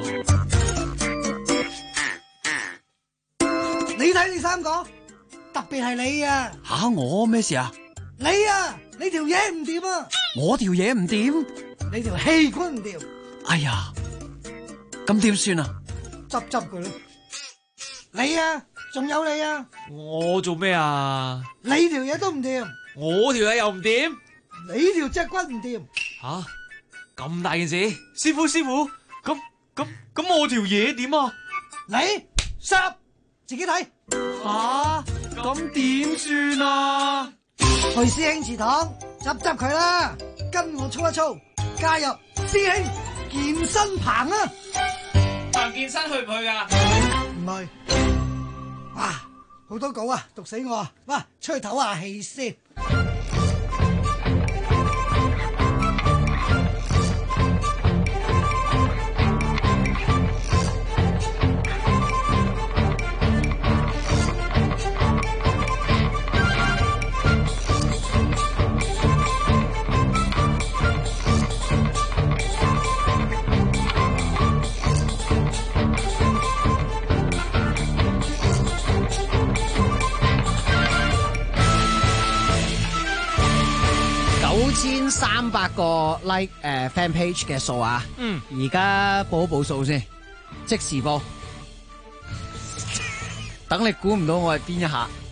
你睇你三個，特別係你啊！ 吓，我咩事啊？ 你啊，你條嘢唔掂啊！ 我條嘢唔掂， 你條氣管唔掂。 哎呀，咁點算啊？ 執佢啦！你啊，仲有你啊！ 我做咩啊？ 你條嘢都唔掂， 我條嘢又唔掂， 你條脊骨唔掂。 吓，咁大件事，師傅，咁我條嘢點啊？ 你濕自己睇。 吓，咁點算啊？ 去師兄祠堂執佢啦，跟我操一操，加入師兄健身棚啊！ 彭健身去唔去噶？ 唔去。哇，好多稿啊，讀死我啊！哇，出去唞下氣先。9300個 like fan page 嘅數啊，而家報一報數先，即時報，等你估唔到我係邊一下。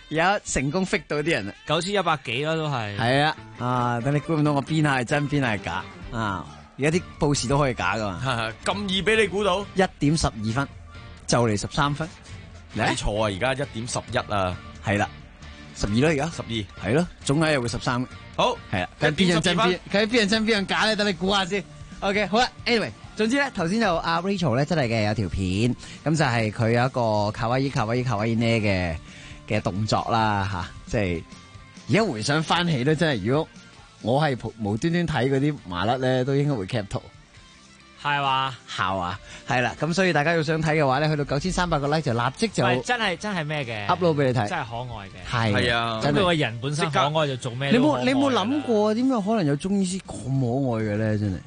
而家成功 fit 到啲人啦 ，9100幾啦都係。 係啊，等你估唔到我邊係真邊係假啊！而家啲報時都可以假噶嘛， 咁易俾你估到 1.12分，就嚟13分。 你錯啊！而家1.11啊， 係啦，12啦而家 12， 係咯，總係又會13。 好， 係啦，睇邊樣真邊樣真邊樣假咧，等你估下先。OK， 好啦 ，anyway， 總之咧，頭先就阿 Rachel 咧真係嘅有條片，咁就係佢有一個卡哇伊呢嘅動作啦吓，即係而家回想翻起咧，真係如果我係無端端睇嗰啲麻甩咧，都應該會 cap 圖。 係嘛？ 係啦，咁所以大家要想睇嘅話咧，去到9300個 like 就立即就真係咩嘅 upload 俾你睇， 真係可愛嘅。 係啊， 咁佢個人本身可愛就做咩？ 你冇諗過點解可能有中醫師咁可愛嘅咧？真係，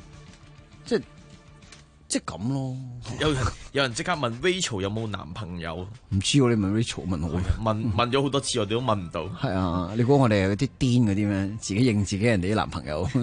即係咁咯。 有人即刻問 Rachel 有冇男朋友？ 唔知喎，你問 Rachel 問我， 問咗好多次，我哋都問唔到。 係啊，你估我哋係嗰啲癲嗰啲咩？自己認自己人哋啲男朋友。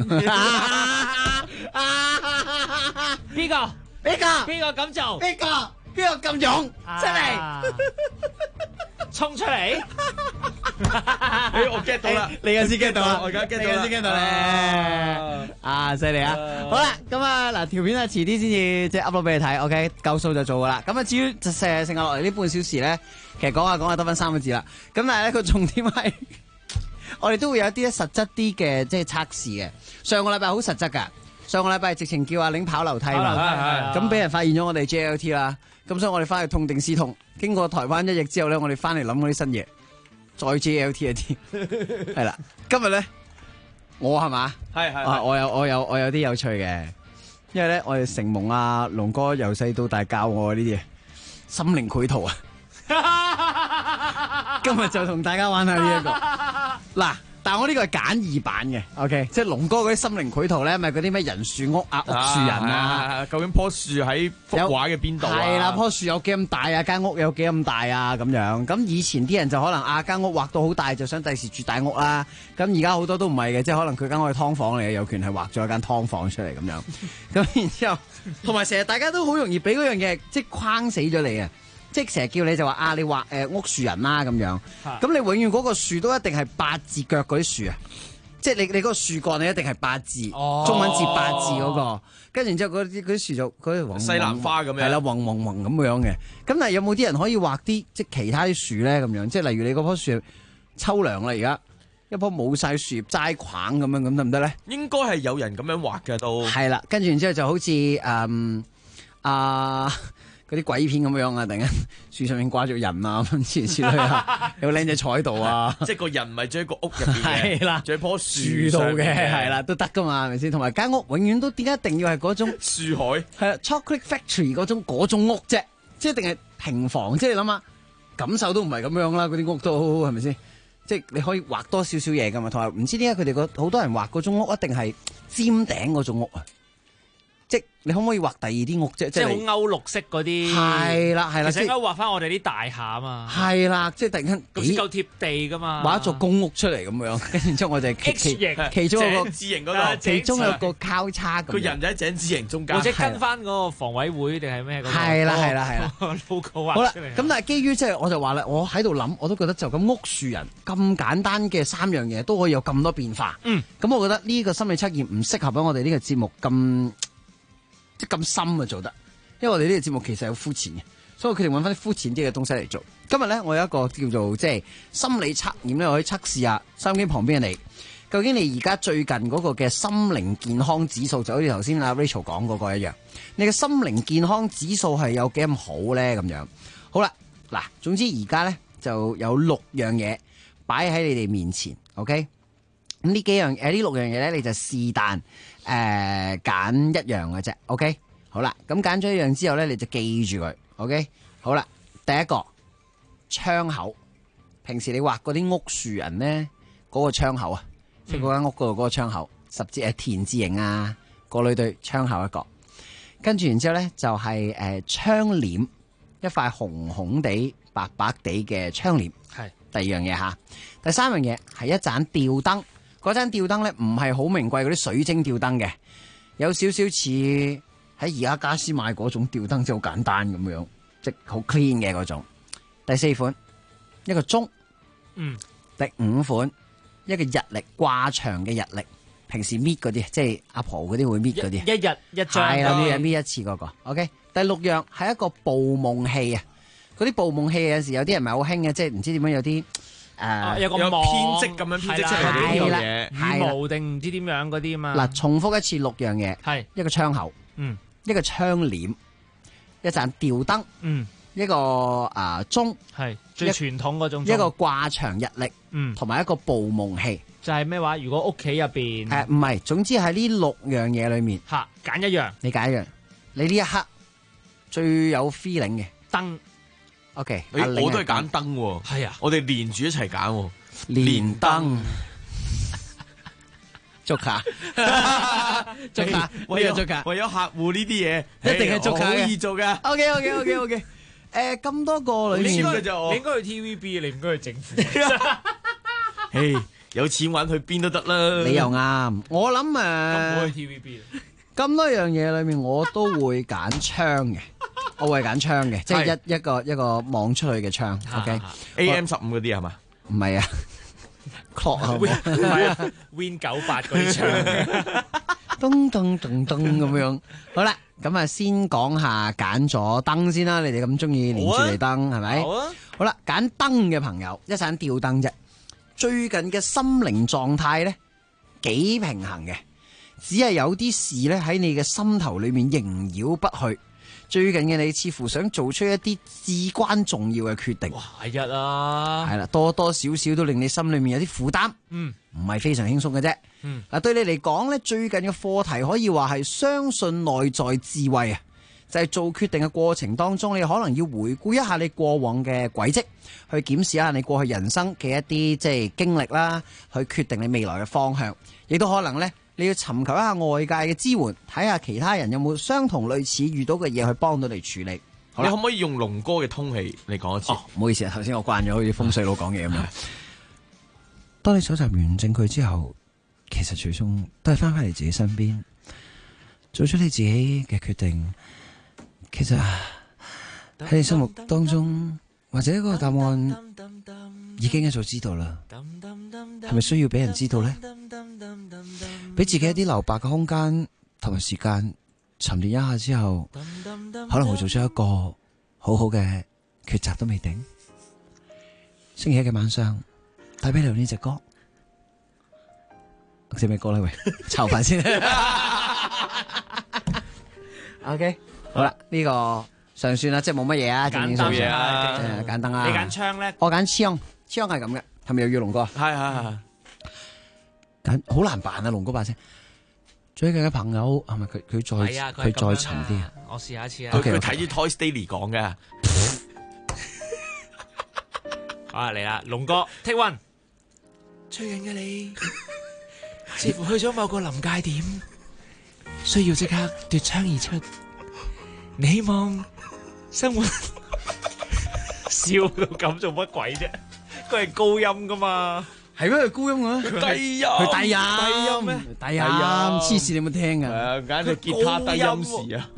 邊個咁做？ 邊個咁勇？出嚟！ 衝出嚟！ 我 get 到啦， 你又先 get 到啦， 我而家 get 到啦， 啊，犀利啊！好啦，咁啊嗱，條片啊遲啲先至即係 upload 俾你睇 ，OK， 夠數就做噶啦。咁啊至於剩下落嚟呢半小時咧，其實講下得翻3個字啦。咁但係咧個重點係，我哋都會有一啲實質啲嘅即係測試嘅。上個禮拜好實質噶，上個禮拜直情叫阿玲跑樓梯嘛，咁俾人發現咗我哋 JLT 啦。咁所以我哋翻去痛定思痛，經過台灣1役之後咧，我哋翻嚟諗嗰啲新嘢，再 JLT 一啲，係啦。今日咧，我係嘛？係，我有啲有趣嘅，因為咧我哋承蒙阿龍哥由細到大教我呢啲嘢，心靈繪圖啊。今日就同大家玩下呢一個嗱。但係我呢個係簡易版嘅 ，OK， 即係龍哥嗰啲心靈繪圖咧，咪嗰啲咩人樹屋啊、屋樹人啊， 究竟棵樹喺幅畫嘅邊度啊？ 係啦，棵樹有幾咁大啊？間屋有幾咁大啊？咁樣咁以前啲人就可能間屋畫到好大，就想第時住大屋啦。咁而家好多都唔係嘅，即係可能佢間屋係劏房嚟嘅，有權係畫咗一間劏房出嚟咁樣。咁然之後，同埋成日大家都好容易俾嗰樣嘢即係框死咗你啊！即係成日叫你就話你畫屋樹人啦咁樣，咁你永遠嗰個樹都一定係8字腳嗰啲樹啊！即係你嗰個樹幹你一定係8字，中文字8字嗰個，跟住然之後嗰啲樹就嗰啲西蘭花咁樣， 係啦，黃咁樣嘅。咁但係有冇啲人可以畫啲即係其他啲樹咧咁樣？即係例如你嗰棵樹秋涼啦，而家一棵冇晒樹葉齋框咁樣，咁得唔得咧？ 應該係有人咁樣畫嘅都係啦，跟住然之後就好似嗰啲鬼片咁樣啊！突然間樹上面掛住人啊，咁之類啊，有個靚仔坐喺度啊！ 即係個人唔係住喺個屋入邊嘅， 係啦， 住喺棵樹度嘅，係啦，都得噶嘛，係咪先？同埋間屋永遠都點解一定要係嗰種樹海？ 係啦 ，Chocolate Factory 嗰種屋啫，即係一定係平房，即係你諗下，感受都唔係咁樣啦，嗰啲屋都係咪先？即係你可以畫多少少嘢噶嘛，同埋唔知點解佢哋好多人畫嗰種屋一定係尖頂嗰種屋啊！即係你可唔可以畫第二啲屋啫？ 即係好歐陸式嗰啲。係啦。 其實應該畫翻我哋啲大廈啊嘛。 係啦，即係突然間咁先夠貼地噶嘛。 畫一座公屋出嚟咁樣，跟住之後我哋其中一個井字形嗰度， 其中有個交叉咁。 個人就喺井字形中間， 或者跟翻嗰個房委會定係咩？ 係啦。 logo 畫好啦， 出嚟。 咁但係基於即係我就話啦，我喺度諗，我都覺得就咁屋樹人咁簡單嘅3樣嘢都可以有咁多變化。咁我覺得呢個心理測驗唔適合喺我哋呢個節目咁深啊做得，因為我哋呢個節目其實有膚淺嘅，所以我決定揾翻啲膚淺啲嘅東西嚟做。今日咧，我有一個叫做即係心理測驗咧，我可以測試下收音機旁邊嘅你，究竟你而家最近嗰個嘅心靈健康指數，就好似頭先阿 Rachel 講嗰個一樣，你嘅心靈健康指數係有幾咁好咧？咁樣好啦，嗱，總之而家咧就有6樣嘢擺喺你哋面前 ，OK？ 咁呢6樣嘢咧，你就是但揀一樣嘅啫 ，OK？ 好啦，咁揀咗一樣之後咧，你就記住佢 ，OK？ 好啦，第一個窗口，平時你畫嗰啲屋樹人咧，嗰個窗口啊，即係嗰間屋嗰度嗰個窗口，田字形啊，個女對窗口一個，跟住然之後咧就係窗簾，一塊紅紅地、白白地嘅窗簾，係第二樣嘢吓。第3樣嘢係一盞吊燈。嗰盞吊燈咧唔係好名貴嗰啲水晶吊燈嘅，有少少似喺宜家家私買嗰種吊燈，即係好簡單咁樣，即係好 clean 嘅嗰種。第4款一個鐘， 第5款一個日曆掛牆嘅日曆，平時搣嗰啲，即係阿婆嗰啲會搣嗰啲， 一日一張， 係啦，搣一次嗰個。OK， 第6樣係一個捕夢器啊！嗰啲捕夢器有時有啲人唔係好興嘅，即係唔知點樣有啲有個編織咁樣編織出嚟呢樣嘢，羽毛定唔知點樣嗰啲嘛。 嗱，重複一次6樣嘢， 係一個窗口，一個窗簾，一盞吊燈，一個鐘， 係最傳統嗰種， 一個掛牆日曆，同埋一個捕夢器。 就係咩話？如果屋企入邊唔係，總之喺呢6樣嘢裏面， 揀一樣， 你揀一樣，你呢一刻最有 feeling 嘅燈。 OK， 我都係揀燈喎。 係啊， 我哋連住一齊揀， 連燈。捉卡，捉卡， 為咗客戶呢啲嘢， 一定係捉卡嘅， 好易做噶。 OK，咁多個裏面， 你應該去 TVB， 你唔該去政府。 有錢玩去邊都得啦。 你又啱，我諗唔好去 TVB。 咁多樣嘢裏面，我都會揀窗嘅，我會揀窗嘅，即係一個望出去嘅窗。OK，AM 15嗰啲係嘛？ 唔係啊。clock 係啊 ，Win 98嗰啲槍， 噔咁樣。好啦，咁啊先講下揀咗燈先啦。你哋咁中意連住嚟燈係咪？好啦，揀燈嘅朋友，一盞吊燈啫。最近嘅心靈狀態咧幾平衡嘅，只係有啲事咧喺你嘅心頭裏面縈繞不去。最近嘅你似乎想做出一啲至關重要嘅決定。 哇，係啊， 係啦，多多少少都令你心裏面有啲負擔。唔係非常輕鬆嘅啫。嗱，對你嚟講咧，最近嘅課題可以話係相信內在智慧啊，就係做決定嘅過程當中，你可能要回顧一下你過往嘅軌跡，去檢視一下你過去人生嘅一啲即係經歷啦，去決定你未來嘅方向，亦都可能咧。你要尋求一下外界嘅支援，睇下其他人有冇相同類似遇到嘅嘢去幫到你處理。 你可唔可以用龍哥嘅通氣嚟講一次？ 唔好意思啊，頭先我慣咗好似風水佬講嘢咁樣。當你搜集完證據之後，其實最終都係翻返嚟自己身邊，做出你自己嘅決定。其實喺你心目當中，或者嗰個答案已經一早知道啦，係咪需要俾人知道呢？俾自己一啲留白嘅空間同埋時間沉澱一下之後，可能會做出一個好好嘅抉擇都未定。星期一嘅晚上，帶俾你呢隻歌，隻咩歌咧？喂，炒飯先。OK， 好啦，呢個尚算啦，即係冇乜嘢啊， 簡單嘢啊， 簡單啊。 你揀槍咧？ 我揀槍，槍係咁嘅，係咪又要龍哥？ 係。 好難辦啊，龍哥把聲。最近嘅朋友係咪佢再沉啲啊？ 我試下一次啊。 佢睇啲 Toy Story 講嘅。 好嚟啦，龍哥 Take One。最近嘅你似乎去咗某個臨界點，需要即刻奪槍而出。你希望生活笑到咁做乜鬼啫？佢係高音噶嘛？ 係咩？佢高音啊？ 佢低音， 佢低音咩？低音，黐線！你有冇聽啊？ 係啊，簡直吉他低音時啊！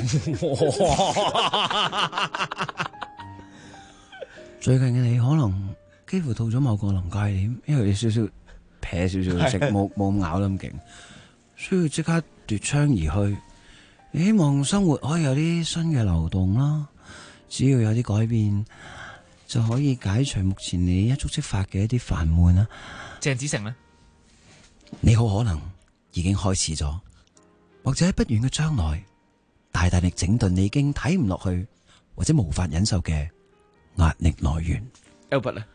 最近嘅你可能幾乎到咗某個臨界點，因為有少少撇少少食，冇咁咬得咁勁，需要即刻奪槍而去。你希望生活可以有啲新嘅流動啦，只要有啲改變，就可以解除目前你一觸即發嘅一啲煩悶啦。 鄭子誠呢？ 你好可能已經開始咗，或者喺不遠嘅將來，大力整頓你已經睇唔落去或者無法忍受嘅壓力來源。 Albert 咧？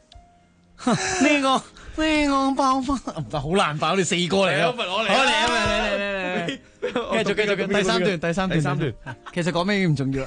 呢個爆翻，好難爆，你4個嚟啊！ 攞嚟， 繼續，第三段，其實講咩已經唔重要啦。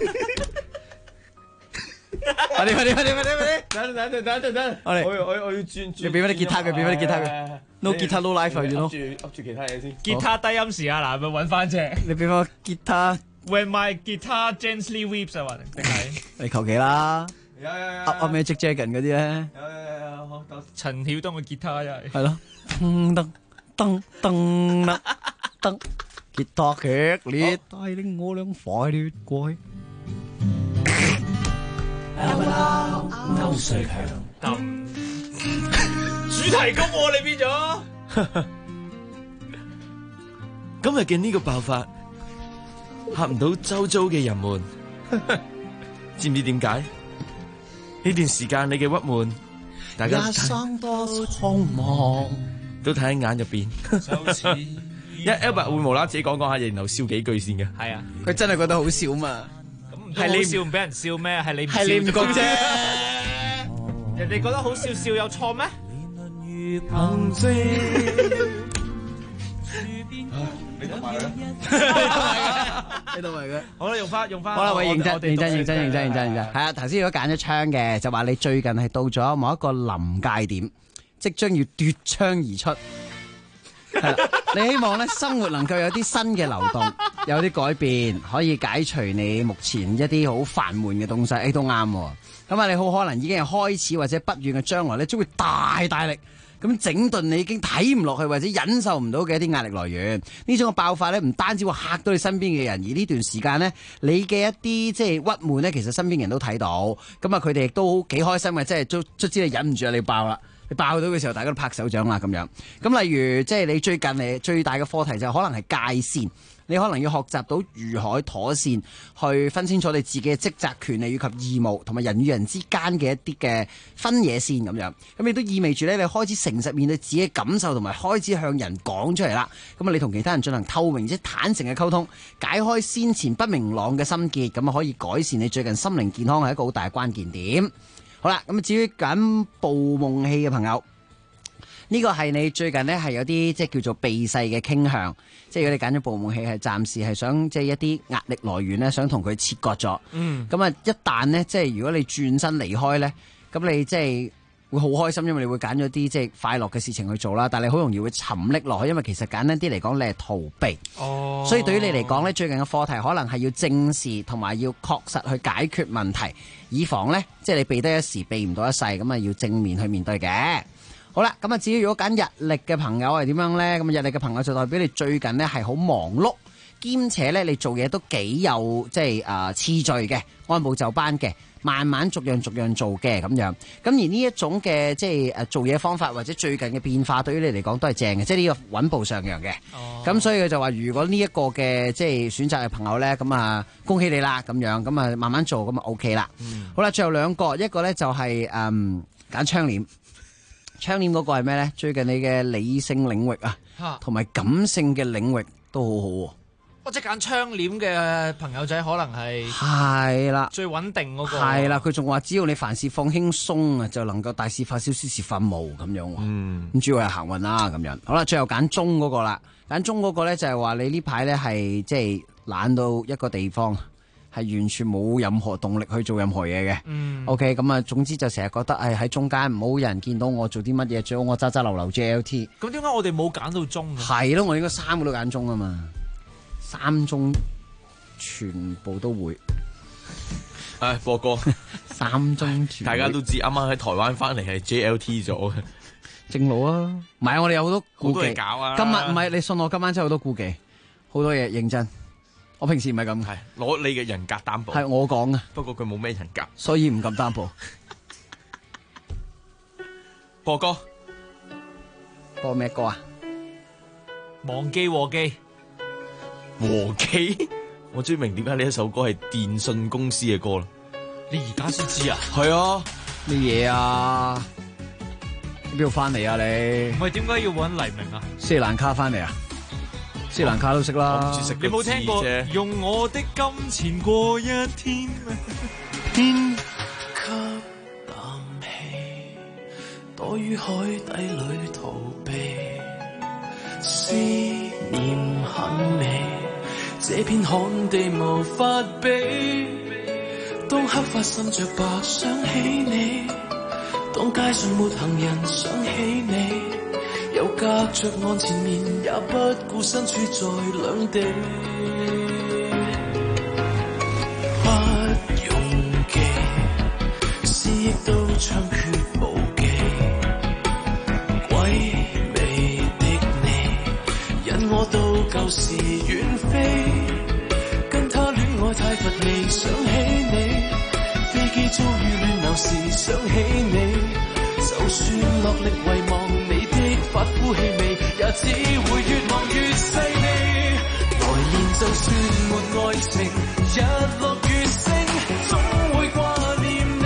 快啲！ 我要轉。 你俾翻啲吉他佢，No guitar no life 啊， 噏住其他嘢先。 吉他低音時啊，嗱，咪揾翻隻。 你俾翻吉他。 When my guitar gently weeps 啊，定係？ 你求其啦。噏咩 Magic Dragon 嗰啲咧？ 好。 陳曉東嘅吉他又係。 係咯。噔，吉他劇烈帶領我倆快烈過去。 歐瑞強。 主題曲喎，你變咗。今日嘅呢個爆發嚇唔到周遭嘅人們，知唔知點解？呢段時間你嘅鬱悶，大家一生多匆忙， 都睇喺眼入邊。Albert 會無啦啦自己講下，然後笑幾句先嘅。 係啊， 佢真係覺得好笑嘛。 係你笑唔俾人笑咩？係你唔笑覺啫。 人哋覺得好笑，笑有錯咩？ 你同埋佢， 你同埋佢。 好啦，用翻。 好啦，喂，認真。係啊，頭先如果揀咗槍嘅，就話你最近係到咗某一個臨界點，即將要奪槍而出。係啦，你希望咧生活能夠有啲新嘅流動，有啲改變，可以解除你目前一啲好煩悶嘅東西。都啱。咁啊，你好可能已經係開始或者不遠嘅將來咧，將會大力咁整頓你已經睇唔落去或者忍受唔到嘅一啲壓力來源。呢種嘅爆發咧，唔單止會嚇到你身邊嘅人，而呢段時間咧，你嘅一啲即係鬱悶咧，其實身邊人都睇到。咁啊，佢哋亦都幾開心嘅，即係卒之你忍唔住你爆啦。你爆到嘅時候，大家都拍手掌啦咁樣。咁例如即係你最近最大嘅課題就可能係界線，你可能要學習到如何妥善去分清楚你自己嘅職責、權利以及義務，同埋人與人之間嘅一啲嘅分野線咁樣。咁亦都意味住咧，你開始誠實面對自己嘅感受，同埋開始向人講出嚟啦。咁啊，你同其他人進行透明即坦誠嘅溝通，解開先前不明朗嘅心結，咁啊可以改善你最近心靈健康，係一個好大嘅關鍵點。好啦，咁至於揀捕夢器嘅朋友，呢個係你最近呢係有啲即係叫做避世嘅傾向，即係如果你揀咗捕夢器，係暫時係想即係一啲壓力來源呢，想同佢切割咗。咁啊，一旦呢，即係如果你轉身離開呢，咁你即係會好開心，因為你會揀咗啲即係快樂嘅事情去做啦。但係你好容易會沉溺落去，因為其實簡單啲嚟講，你係逃避。所以對於你嚟講呢，最近嘅課題可能係要正視同埋要確實去解決問題，以防呢，即係你避得一時，避唔到一世，咁啊要正面去面對嘅。好啦，咁啊至於如果揀日曆嘅朋友係點樣呢？咁日曆嘅朋友就代表你最近呢係好忙碌，兼且呢你做嘢都幾有即係次序嘅，按部就班嘅，慢慢逐樣做嘅咁樣。咁而呢一種嘅即係做嘢方法或者最近嘅變化，對於你嚟講都係正嘅，即係呢個穩步上揚嘅。咁所以佢就話，如果呢一個嘅即係選擇嘅朋友呢，咁啊恭喜你啦咁樣，咁啊慢慢做咁啊 OK 啦。好啦，最後兩個，一個呢就係揀窗簾。窗簾嗰個係咩咧？最近你嘅理性領域啊，同埋感性嘅領域都好好喎。 我即係揀窗簾嘅朋友仔，可能係啦， 最穩定嗰個。 係啦，佢仲話只要你凡事放輕鬆啊，就能夠大事化小，小事化無咁樣。咁主要係行運啦咁樣。好啦，最後揀中嗰個啦，揀中嗰個咧就係話你呢排咧係即係懶到一個地方。係完全冇任何動力去做任何嘢嘅。OK， 咁啊，總之就成日覺得喺中間唔好有人見到我做啲乜嘢，最好我揸流 JLT。 咁點解我哋冇揀到中？ 係咯，我應該3個都揀中啊嘛，3中全部都會。 播歌 3中全， 大家都知啱啱喺台灣翻嚟係 JLT 咗嘅， 正路啊！唔係我哋有好多顧忌。 搞啊！ 今日唔係你信我，今晚真係好多顧忌，好多嘢認真。我平時唔係咁， 係攞你嘅人格擔保。 係我講嘅， 不過佢冇咩人格， 所以唔敢擔保。 播歌， 播咩歌啊？ 忘記和記， 和記，我終於明點解呢一首歌係電信公司嘅歌啦。 你而家先知啊？ 係啊， 咩嘢啊？你邊度翻嚟啊？你唔係點解要揾黎明啊？ 斯里蘭卡翻嚟啊？斯里蘭卡都識啦， 你冇聽過用我的金錢過一天咩？ 吸啖氣，躲於海底裏逃避，思念很美，這片旱地無法比。當黑髮滲着白想起你，當街上沒行人想起你。又隔着岸前面，也不顧身處在兩地。不用記，思憶都猖獗無忌。鬼魅的你，引我到舊時遠飛。跟他戀愛太乏味，想起你。飛機遭遇亂流時想起你。 就算落力遺忘你的髮膚氣味，也只會越望越細膩。來年就算沒愛情，日落月升，總會掛念你。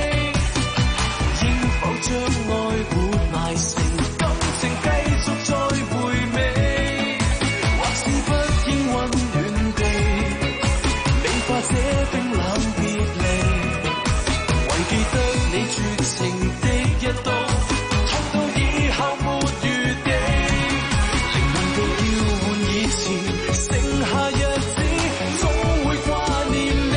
應否將愛活埋成感情，繼續再回味？或是不應溫暖地美化這冰冷別離，唯記得你絕情的一刀，痛到以後沒餘地。靈魂地要換以前，剩下日子總會掛念你。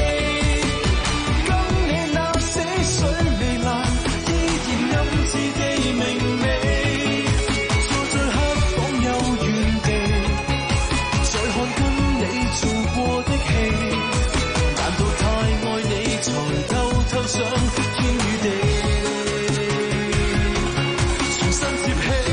跟你那死水未爛，依然暗自地明媚。坐在黑房有原地，再看跟你做過的戲，難道太愛你才偷偷想天與地，重新接起。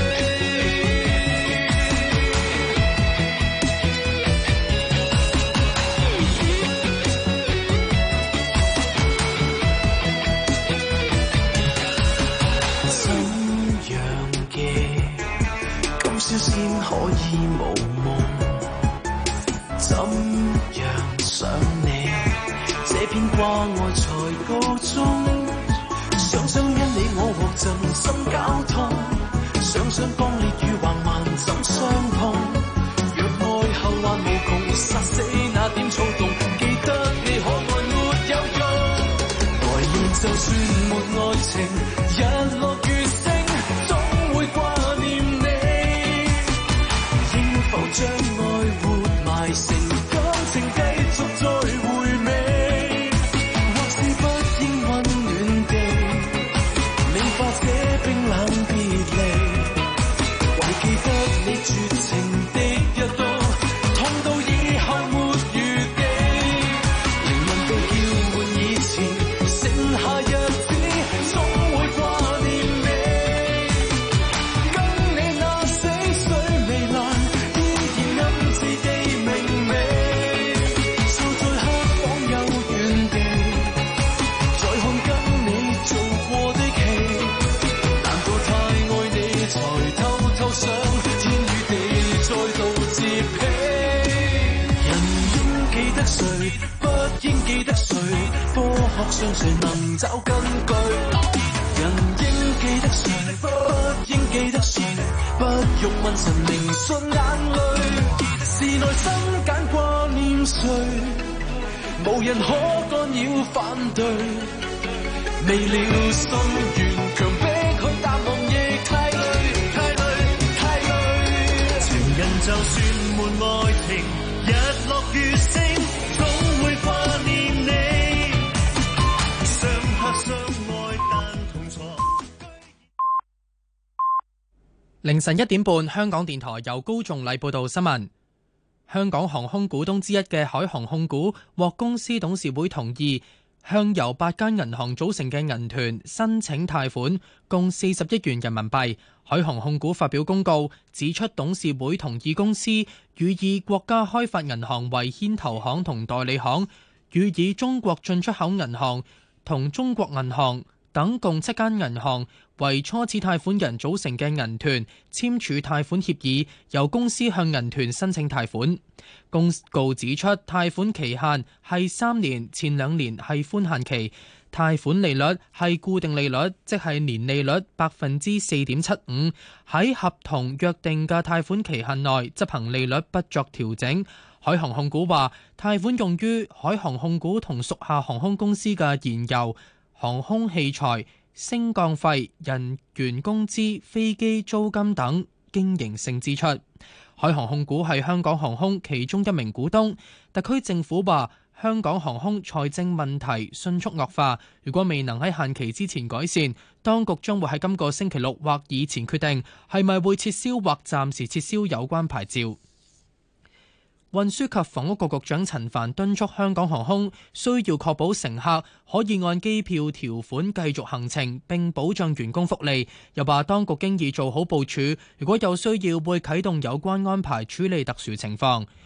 怎樣嘅今宵先可以無夢？怎樣想你？這篇掛愛才告終。想想因你我獲盡心交通，想想剛烈與橫蠻怎相碰。若愛後患無窮，殺死那點躁動，記得你可愛沒有用。來年就算沒愛情，日落月升，總會掛念你。應否將愛活埋成感情，繼續再回味？或是不應溫暖地美化這冰冷別離，唯記得你絕情的一刀，痛到以後沒餘地。靈魂被叫喚以前，剩下日子總會掛念你。跟你那死水未爛，依然暗自地明媚。坐在黑房有原地，再看跟你做過的戲，難道太愛你才偷偷想天與地再度接起？人應記得誰，不應記得誰，科學上誰能找根據？人應記得誰，不應記得誰，不用問神明信眼淚，是內心揀掛念誰，無人可干擾反對。未了心願強迫去淡忘，亦太累，太累，太累。情人就算沒愛情，日落月升，總會掛念你。相拍相愛但同坐。 凌晨1點半，香港電台由高仲禮報道新聞。香港航空股東之一嘅海航控股獲公司董事會同意，向由8間銀行組成嘅銀團申請貸款，共40億元人民幣。海航控股發表公告，指出董事會同意公司予以國家開發銀行為牽頭行同代理行，予以中國進出口銀行同中國銀行等共7間銀行為初始貸款人組成嘅銀團簽署貸款協議，由公司向銀團申請貸款。公告指出，貸款期限係3年，前2年係寬限期，貸款利率係固定利率，即係年利率4.75%，喺合同約定嘅貸款期限內執行利率不作調整。海航控股話，貸款用於海航控股同屬下航空公司嘅燃油、航空器材、升降費、人員工資、飛機租金等經營性支出。海航控股係香港航空其中一名股東。特區政府話，香港航空財政問題迅速惡化，如果未能喺限期之前改善，當局將會喺今個星期六或以前決定係咪會撤銷或暫時撤銷有關牌照。運輸及房屋局局長陳帆敦促香港航空需要確保乘客可以按機票條款繼續行程，並保障員工福利。又話當局經已做好部署，如果有需要會啟動有關安排處理特殊情況。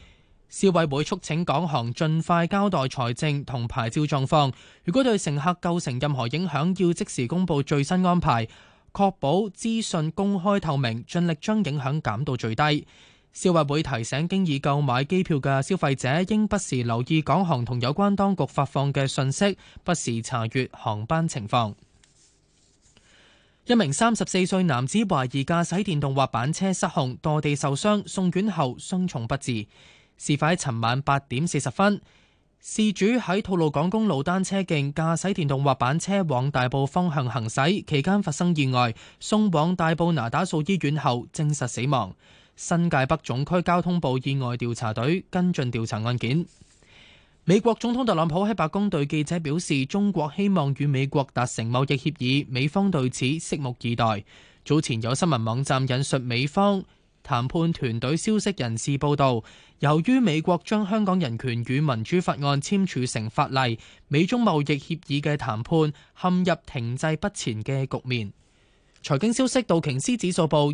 消委會促請港行盡快交代財政同牌照狀況，如果對乘客構成任何影響，要即時公佈最新安排，確保資訊公開透明，盡力將影響減到最低。消委會提醒經已購買機票嘅消費者，應不時留意港航同有關當局發放嘅訊息，不時查閱航班情況。一名34歲男子懷疑駕駛電動滑板車失控墮地受傷，送院後傷重不治。事發喺尋晚8點40分，事主喺吐露港公路單車徑駕駛電動滑板車往大埔方向行駛，期間發生意外，送往大埔那打素醫院後證實死亡。新界北總區交通部意外調查隊跟進調查案件。美國總統特朗普喺白宮對記者表示，中國希望與美國達成貿易協議，美方對此拭目以待。早前有新聞網站引述美方談判團隊消息人士報道，由於美國將香港人權與民主法案簽署成法例，美中貿易協議嘅談判陷入停滯不前嘅局面。財經消息，道瓊斯指數報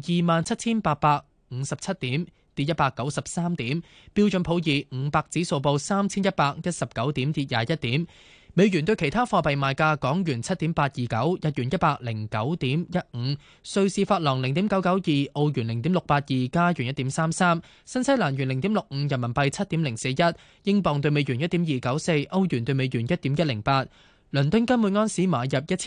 27,857點，跌193點；標準普爾500指數報3119點，跌21點。美元對其他貨幣賣價：港元7.829，日元109.15，瑞士法郎0.992，澳元0.682，加元1.33，新西蘭元0.65，人民幣7.041，英鎊對美元1.294，歐元對美元1.108。倫敦金每安士買入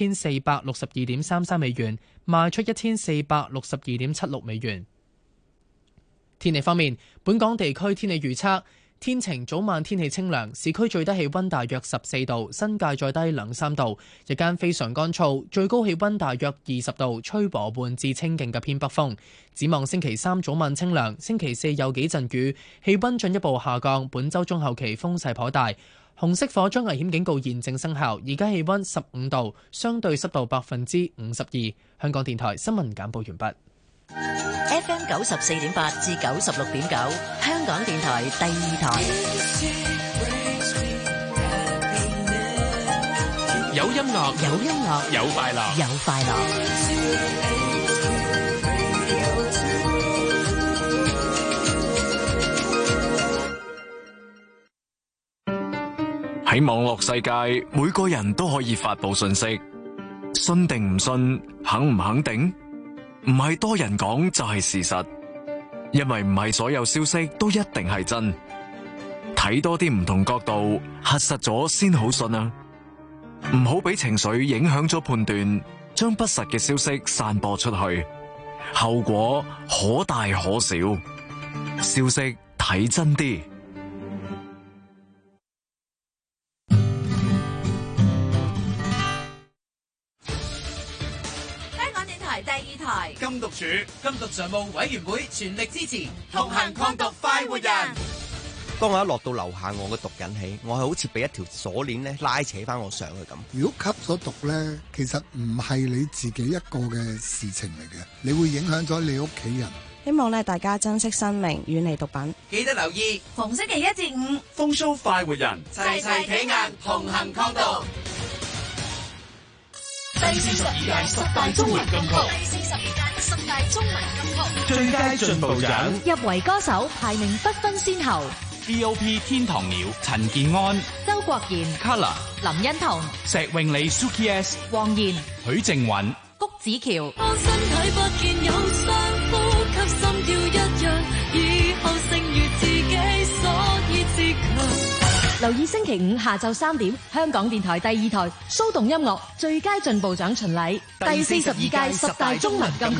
1462.33美元，賣出1462.76美元。天氣方面，本港地區天氣預測。天晴，早晚天氣清涼，市區最低氣溫大約14度，新界再低2-3度。日間非常乾燥，最高氣溫大約20度，吹和緩至清勁嘅偏北風。展望星期3早晚清涼，星期4有幾陣雨，氣溫進一步下降。本週中後期風勢頗大，紅色火災危險警告現正生效。而家氣溫15度，相對濕度52%。香港電台新聞簡報完畢。 FM 94.8至96.9，香港電台第2台。 有音樂， 有音樂， 有快樂， 有快樂。 喺網絡世界，每個人都可以發佈信息，信定唔信，肯唔肯定？唔係多人講就係事實，因為唔係所有消息都一定係真。睇多啲唔同角度，核實咗先好信啊！唔好俾情緒影響咗判斷，將不實嘅消息散播出去，後果可大可小。消息睇真啲。 禁毒處、禁毒常務委員會全力支持，同行抗毒快活人。 當我一落到樓下，我嘅毒癮起，我係好似俾一條鎖鏈咧拉扯翻我上去咁。 如果吸咗毒咧，其實唔係你自己一個嘅事情嚟嘅，你會影響咗你屋企人。 希望咧大家珍惜生命，遠離毒品。 記得留意逢星期1至5， 風騷快活人，齊齊企硬，同行抗毒。 第42屆10大中文金曲， 最佳進步獎入圍歌手排名不分先後。 D.O.P. 天堂鳥、陳健安、 周國賢、 Color、 林欣彤、 石詠里、Suki S、 黃妍、 許靖韻、 谷子喬。 當身體不見有傷，呼吸心跳一樣，以後勝於自己，所以自強。 留意星期5下晝3點，香港電台第2台騷動音樂最佳進步獎巡禮，第42屆10大中文金曲。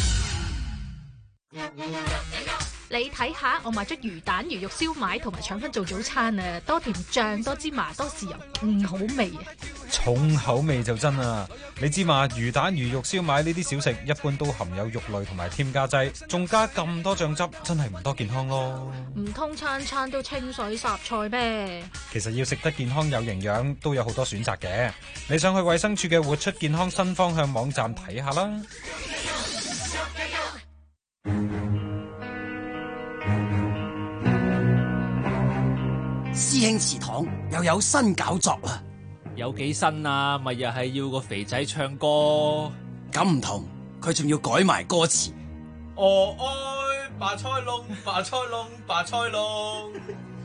你睇下，我買咗魚蛋、魚肉燒賣同埋腸粉做早餐啊！多甜醬、多芝麻、多豉油，好味啊！ 重口味就真啊！你知嘛？魚蛋、魚肉燒賣呢啲小食一般都含有肉類同埋添加劑，仲加咁多醬汁，真係唔多健康咯。 唔通餐餐都清水雜菜咩？ 其實要食得健康有營養，都有好多選擇嘅。你想去衛生署嘅活出健康新方向網站睇下啦。 師兄祠堂又有新搞作啦！ 有幾新啊？咪又係要個肥仔唱歌？ 咁唔同，佢仲要改埋歌詞。 哦，愛白菜龍，白菜龍，白菜龍。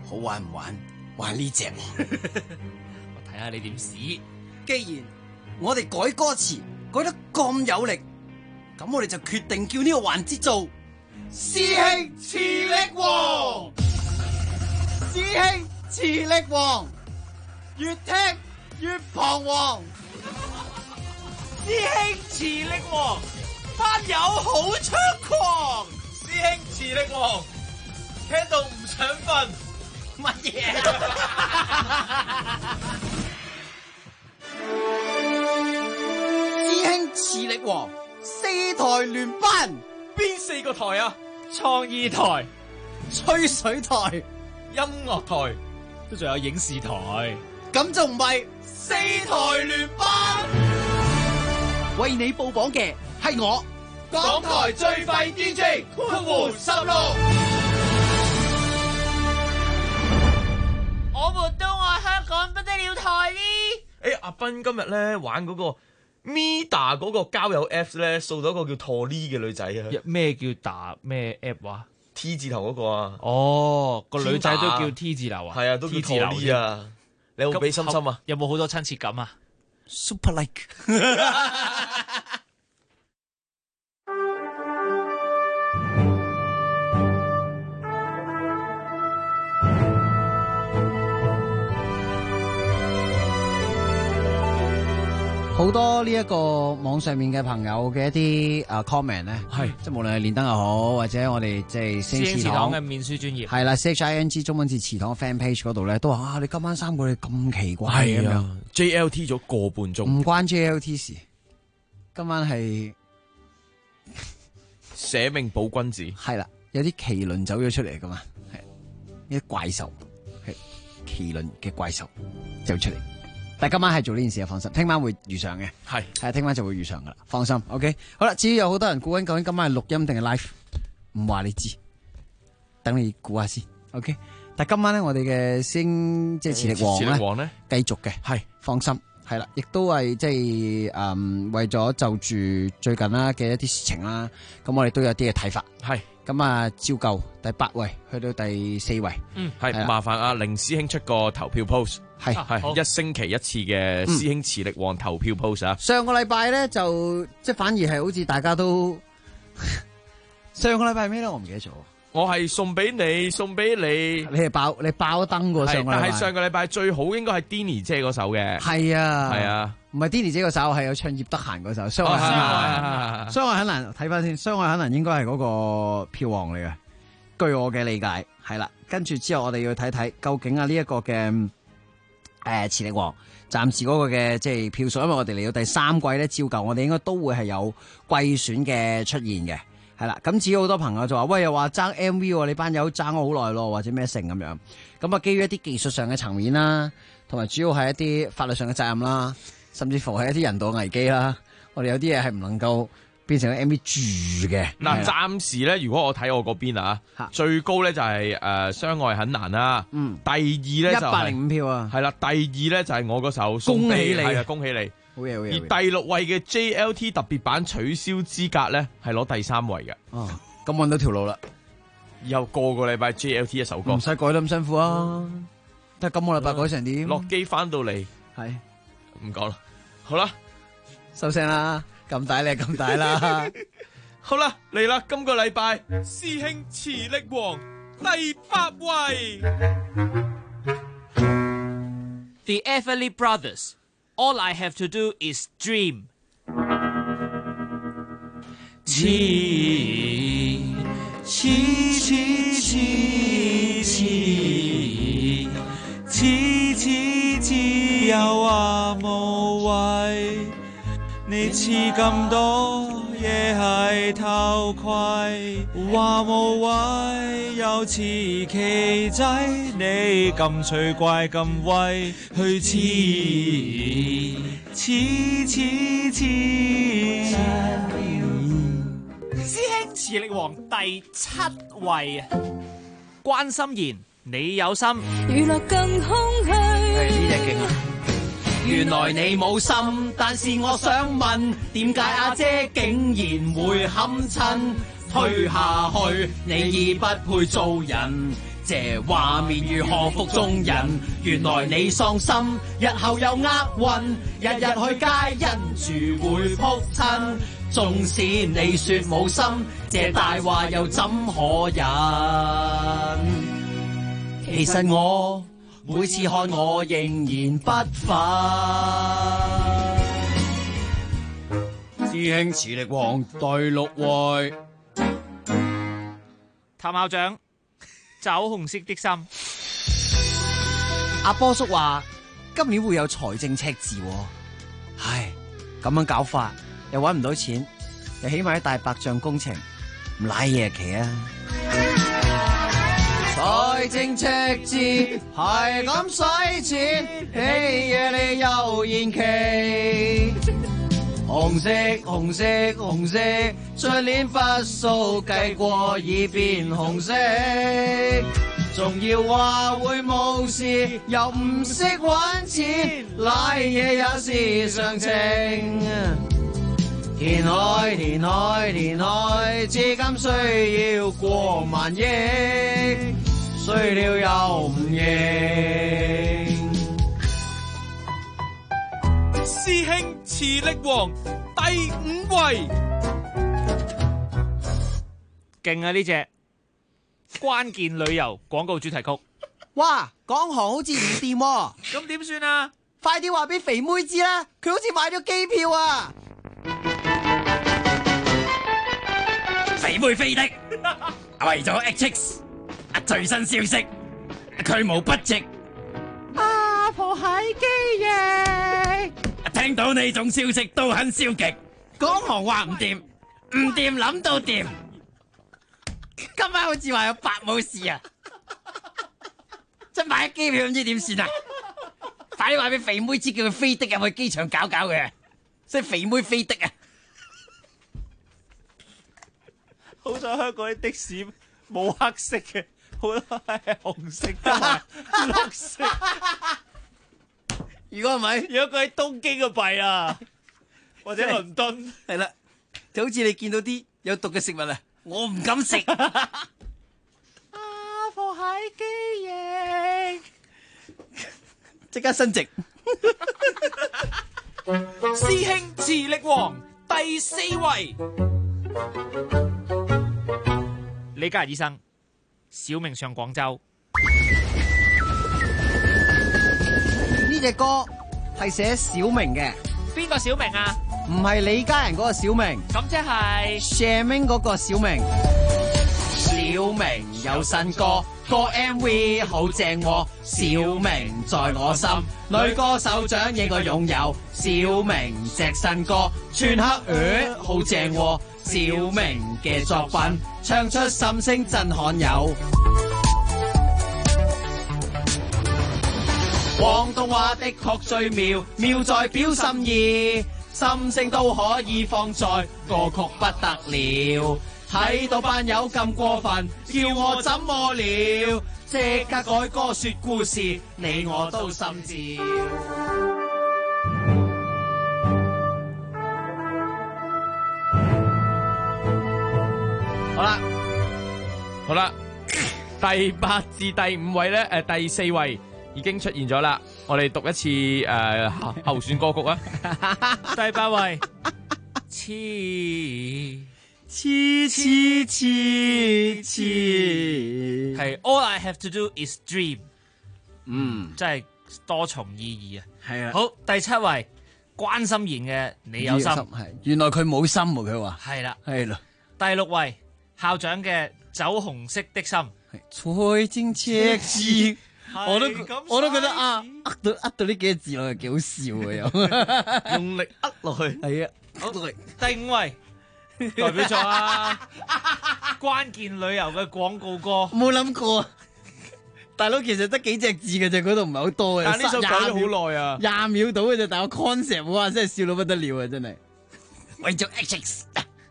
好玩唔玩？玩呢隻。 我睇下你點試。 既然我哋改歌詞改得咁有力，咁我哋就決定叫呢個環節做師兄磁力王。師兄磁力王，越聽越彷徨。師兄磁力王，班友好猖狂。 師兄磁力王，聽到唔想瞓。 乜嘢啊？師兄磁力王，4台聯班， 邊4個台啊？ 創意台、 吹水台、 音樂台， 都仲有影視台， 咁就唔係4台聯班。為你報榜嘅係我， 港台最廢 DJ 16。 我們都愛香港不得了台呢。 阿斌今日咧玩嗰個 Mida 嗰個交友 Apps 咧，掃到一個叫 Tolly 嘅女仔啊！ 咩叫打咩 app 話 T 字頭嗰個啊？ 哦，個女仔都叫 T 字頭啊？ 係啊，都叫 Tolly 啊！你有冇俾心心啊？ 有冇好多親切感啊 ？Super like 好多呢一個網上面嘅朋友嘅一啲comment 咧，係即係無論係連登又好，或者我哋即係師兄祠堂嘅面書專頁， 係啦 CHING 中文字祠堂 fan page 嗰度咧，都話啊，你今晚3個你咁奇怪咁樣 JLT 咗個半鐘， 唔關 JLT 事，今晚係捨命保君子， 係啦，有啲麒麟走咗出嚟噶嘛，係啲怪獸，係麒麟嘅怪獸走出嚟。但係今晚係做呢件事啊，放心，聽晚會遇上嘅，係聽晚就會遇上噶啦，放心 ，OK。好啦，至於有好多人估緊究竟今晚係錄音定係 live， 唔話你知，等你估下先 ，OK。但係今晚咧，我哋嘅師兄即係磁力王咧，繼續嘅，係放心，係啦，亦都係即係為咗就住最近啦嘅一啲事情啦，咁我哋都有啲嘅睇法，係。咁啊，照舊第8位去到第4位， 係麻煩阿凌師兄出個投票 post， 係1星期1次嘅師兄磁力王投票 post 啊。 上個禮拜咧就即係反而係好似大家都上個禮拜係咩咧？我唔記得咗。 我係送俾你，送俾你。 你係爆燈過上個禮拜。 但係上個禮拜最好應該係 Denny 姐嗰首嘅。係啊， 係啊， 唔係 Denny 姐嗰首，係有唱葉德嫻嗰首。相愛很難睇翻先，相愛很難應該係嗰個票王嚟嘅。據我嘅理解係啦，跟住之後我哋要睇睇究竟啊呢一個嘅磁力王暫時嗰個嘅即係票數，因為我哋嚟到第3季咧，照舊我哋應該都會係有季選嘅出現嘅。係啦，咁至於好多朋友就話，喂，又話爭 MV 喎，你班友爭咗好耐咯，或者咩成咁樣。咁啊，基於一啲技術上嘅層面啦，同埋主要係一啲法律上嘅責任啦，甚至乎係一啲人道危機啦，我哋有啲嘢係唔能夠變成 MV 住嘅。 嗱，暫時咧，如果我睇我嗰邊啊，最高咧就係相愛很難啦。第二咧就 105票啊。 係啦，第二咧就係我嗰首恭喜你， 係啊，恭喜你。而第6位嘅 JLT 特別版取消資格咧，係攞第3位嘅。 哦，咁搵到條路啦。 以後個禮拜 JLT 一首歌， 唔使改得咁辛苦啊。睇今個禮拜改成點？ 落機翻到嚟， 係唔講啦。好啦， 收聲啦，咁大力咁大啦。 好啦，嚟啦，今個禮拜師兄磁力王第8位 The Everly Brothers。All I have to do is dream。 又話無謂，你黐咁多嘢係偷窺，話無謂又似奇仔，你咁趣怪咁威，去師兄磁力王第7位啊，關心妍，你有心， 娛樂更空虛。 呢隻勁啊！原來你冇心，但是我想問，點解阿姐竟然會冚親？推下去，你已不配做人， 謝，畫面如何服眾人？原來你喪心，日後有厄運，日日去街因住會撲親。縱使你說冇心，這大話又怎可忍？其實我每次看我仍然不忿。師兄磁力王第6位， 譚校長，酒紅色的心。 阿波叔話今年會有財政赤字喎，唉，咁樣搞法又搵唔到錢，又起碼啲大白象工程唔瀨嘢期啊！財政赤字係咁使錢，起嘢你又延期。紅色紅色紅色，上年筆數計過已變紅色，仲要話會冇事，又唔識搵錢，瀨嘢也是常情。填海填海填海，資金需要過萬億，衰了又唔認。 師兄磁力王第5位， 勁啊！呢隻關鍵旅遊廣告主題曲。 哇，港航好似唔掂喎， 咁點算啊？ 快啲話俾肥妹知啦，佢好似買咗機票啊！肥妹飛的，為咗 HX， 最新消息，佢無不值。阿婆喺機翼，聽到呢種消息都很消極。港航話唔掂，唔掂諗到掂。今晚好似話有白武士啊！真買咗機票唔知點算啊！快啲話俾肥妹知，叫佢飛的入去機場搞搞佢，即係肥妹飛的啊！ 好彩香港啲的士冇黑色嘅，好多係紅色同埋綠色。 如果唔係， 如果佢喺東京嘅弊啊，或者倫敦， 係啦，就好似你見到啲有毒嘅食物啊，我唔敢食。阿婆喺機翼，即刻伸直。 師兄磁力王第4位， 李家仁醫生，小明上廣州。 呢隻歌係寫小明嘅， 邊個小明啊？ 唔係李家仁嗰個小明， 咁即係 Shaming 嗰個小明。小明有新歌，個 MV 好正喎。小明在我心，女歌手獎應該擁有。小明隻新歌，全黑好正喎。小明嘅作品，唱出心聲真罕有。廣東話的確最妙，妙在表心意，心聲都可以放在歌曲不得了。睇到班友咁過分，叫我怎麼了？即刻改歌說故事，你我都心照。 好啦，第8至第5位咧，第4位已經出現咗啦。我哋讀一次候選歌曲啊。 第8位，係 All I Have to Do Is Dream， 真係多重意義啊。 係啊， 好，第7位，關心妍嘅你有心， 係原來佢冇心喎，佢話係啦， 係啦。 第6位，校長嘅酒紅色的心， 財政赤字，我都覺得啊，呃到呢幾個字落去幾好笑啊，又用力呃落去， 係啊， 好，第5位。代表作啊！關鍵旅遊嘅廣告歌， 冇諗過，大佬其實得幾隻字嘅啫，嗰度唔係好多嘅。 但係呢首講咗好耐啊 ，20秒到嘅啫，但係個 concept 哇，真係笑到不得了啊！真係為咗 HX。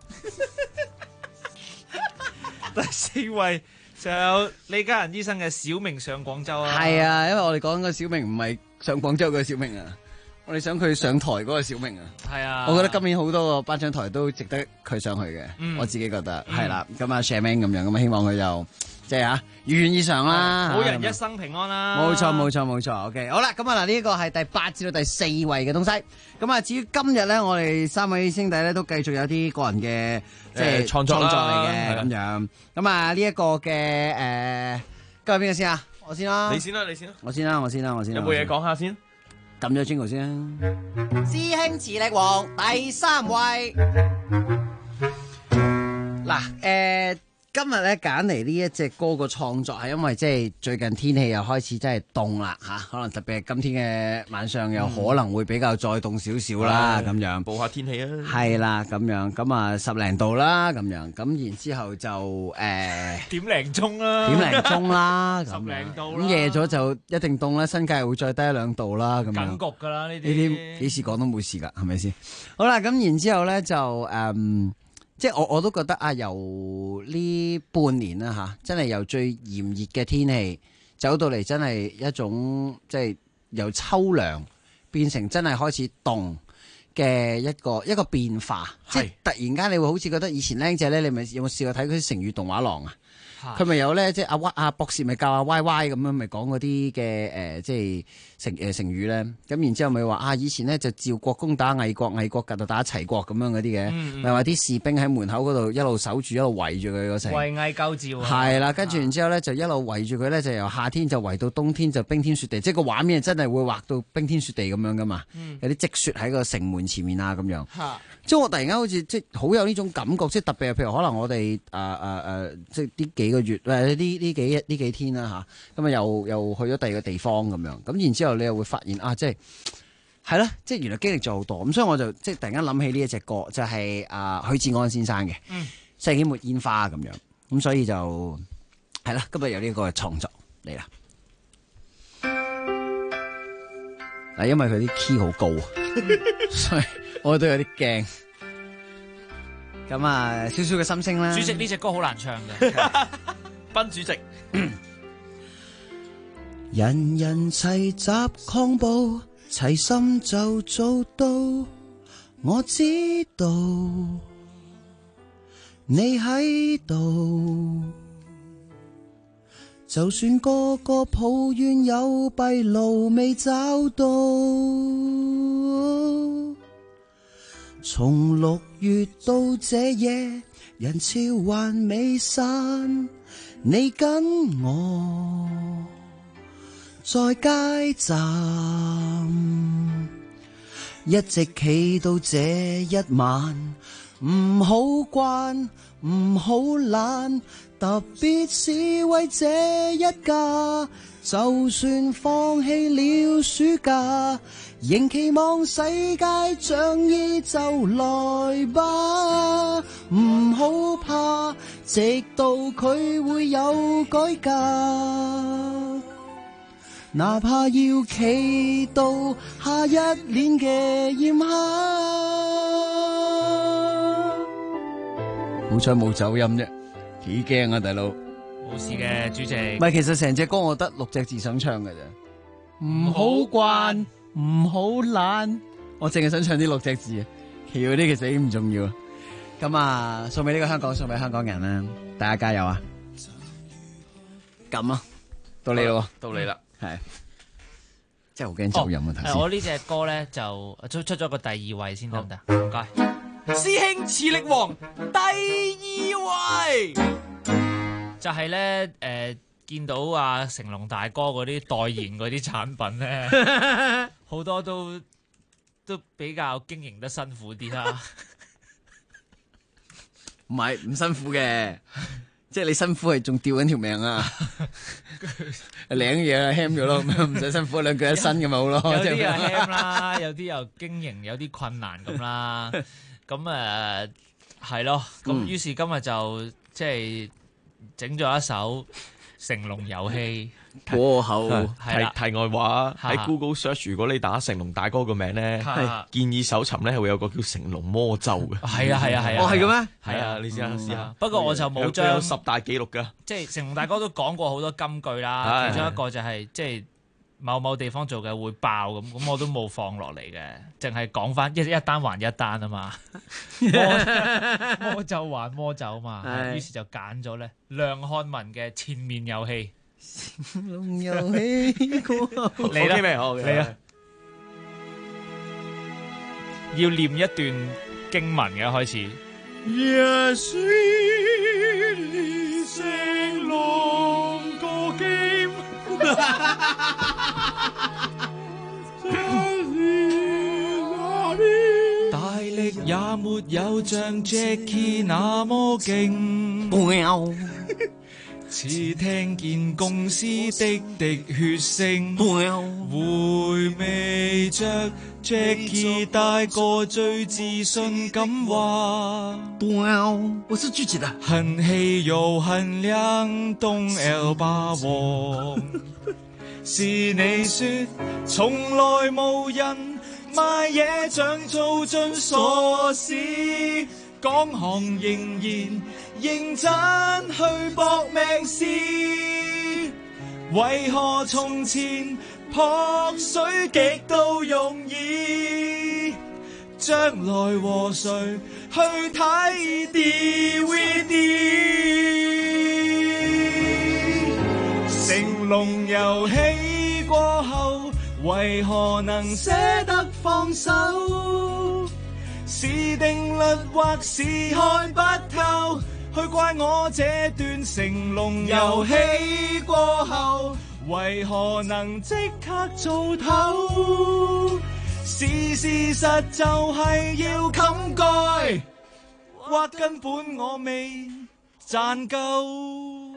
第4位就有李家仁醫生嘅小明上廣州啊！ 係啊，因為我哋講個小明唔係上廣州嘅小明啊。我哋想佢上台嗰個小明啊， 係啊， 我覺得今年好多個頒獎台都值得佢上去嘅，我自己覺得係啦。咁啊 Shaming 咁樣，咁希望佢又即係啊，如願以償啦， 每人一生平安啦。 冇錯 ，OK， 好啦，咁啊嗱，呢個係第8至到第4位嘅東西。咁啊，至於今日咧，我哋3位兄弟咧都繼續有啲個人嘅即係創作嚟嘅咁樣。咁啊，呢一個嘅今日邊個先啊？我先啦。 你先啦。 我先啦。 有冇嘢講下先？ 撳咗 Jingle 先啦。師兄磁力王第3位。嗱，今日咧揀嚟呢一隻歌個創作係因為即係最近天氣又開始真係凍啦嚇，可能特別係今天嘅晚上又可能會比較再凍少少啦咁樣。 報下天氣啊！ 係啦咁樣，咁啊10零度啦咁樣，咁然之後就點零鐘啦， 咁 10零度啦， 咁夜咗就一定凍啦，新界會再低1兩度啦咁樣。 緊焗㗎啦呢啲幾時講都冇事㗎，係咪先？好啦，咁然之後咧就即係我都覺得啊，由呢半年啦嚇，真係由最炎熱嘅天氣走到嚟，真係一種即係由秋涼變成真係開始凍嘅一個變化。即係突然間你會好似覺得以前僆仔咧，你咪有冇試過睇嗰啲成語動畫廊啊？佢咪有咧，即係阿博士咪教阿 Y Y 咁樣，咪講嗰啲嘅即係成語咧。咁然之後咪話啊，以前咧就趙國攻打魏國，魏國夾到打齊國咁樣嗰啲嘅，咪話啲士兵喺門口嗰度一路守住，一路圍住佢嗰成。 圍魏救趙啊！ 係啦，跟住然之後咧就一路圍住佢咧，就由夏天就圍到冬天就冰天雪地，即係個畫面真係會畫到冰天雪地咁樣噶嘛。有啲積雪喺個城門前面啊咁樣。即係我突然間好似即係好有呢種感覺，即係特別係譬如可能我哋即係呢幾個月呢幾天啦嚇，咁啊又去咗第二個地方咁樣，咁然之後你又會發現啊，即係啦，即係原來經歷咗好多，咁所以我就即係突然間諗起呢一隻歌，就係許志安先生嘅《世紀末煙花》咁樣，咁所以就係啦，今日有呢個創作嚟啦。嗱，因為佢啲 key 好高啊，所以我都有啲驚。咁啊，少少嘅心聲啦。 主席呢隻歌好難唱嘅， 賓主席。 人人齊集抗暴，齊心就做到。我知道你喺度，就算個個抱怨有閉路未找到，從6月到這夜，人潮還未散，你跟我在街站，一直企到這一晚，唔好慣，唔好懶，特別是為這一家，就算放棄了暑假，仍期望世界仗義就來吧，唔好怕，直到佢會有改革，哪怕要企到下一年嘅炎夏。 好彩冇走音啫，幾驚啊大佬！ 冇事嘅，主席。 唔係，其實成隻歌我得6隻字想唱嘅啫，唔好慣，唔好懶，我淨係想唱啲6隻字啊，其餘嗰啲其實已經唔重要啦。咁啊，送俾呢個香港，送俾香港人啦，大家加油啊！咁啊，到你咯， 到你啦， 係，真係好驚走音啊！頭先我呢隻歌咧就出咗個第2位先得唔得？唔該。 師兄磁力王第2位就係咧見到阿成龍大哥嗰啲代言嗰啲產品咧，好多都比較經營得辛苦啲啦。 唔係唔辛苦嘅，即係你辛苦係仲吊緊條命啊！領嘢啊 ham 咗咯，咁樣唔使辛苦，兩腳一伸咁咪好咯。 有啲又 ham 啦，有啲又經營有啲困難咁啦。咁係咯，咁於是今日就即係整咗一首成龍遊戲過後， 題外話喺 Google Search， 如果你打成龍大哥個名咧，建議搜尋咧係會有個叫成龍魔咒嘅。 係啊， 哦係嘅咩？ 係啊，你試下。 不過我就冇將有10大紀錄噶， 即係成龍大哥都講過好多金句啦，其中一個就係即係某某地方做嘅會爆咁我都冇放落嚟嘅，淨係講翻一單還一單啊嘛，魔咒還魔咒嘛，於是就揀咗咧梁漢文嘅前面遊戲。 龍遊戲嚟啦未？好嚟啊！要念一段經文嘅開始。 也是你成龍個 game， 大力也沒有像 Jackie 那麼勁，似聽見公司的血聲，回味着 Jackie 大個最自信咁話， 我是具體的， 很稀有很亮東 L 霸王，是你說從來無人賣嘢像做盡傻事，講行仍然認真去搏命試，為何從前撲水極都容易，將來和誰去睇 DVD？ 成龍遊戲過後，為何能捨得放手？是定律或是看不透，去怪我這段成龍遊戲過後，為何能即刻做頭？是事實就係要冚蓋，或根本我未賺夠。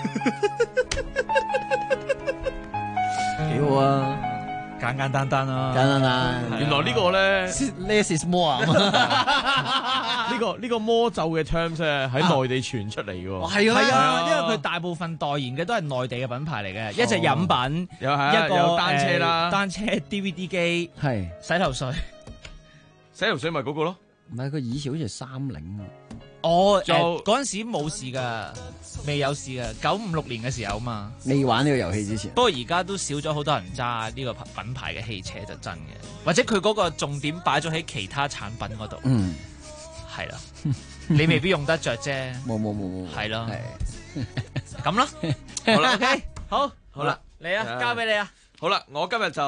幾好啊！ 簡簡單單啦， 簡單單。 原來呢個咧 ，less is more 啊！ 呢個魔咒嘅 terms 咧喺內地傳出嚟嘅喎。 係啊，因為佢大部分代言嘅都係內地嘅品牌嚟嘅，一隻飲品，一個單車啦， 單車 DVD 機， 係洗頭水， 洗頭水咪嗰個咯。 唔係，佢以前好似係30啊。 嗰陣時冇事噶，未有事噶，95、6年嘅時候嘛， 未玩呢個遊戲之前。 不過而家都少咗好多人揸呢個品牌嘅汽車就真嘅，或者佢嗰個重點擺咗喺其他產品嗰度。 嗯， 係啦，你未必用得着啫。 冇， 係咯，咁啦，好啦 ，OK， 好啦，嚟啊，交俾你啊。 好啦，我今日就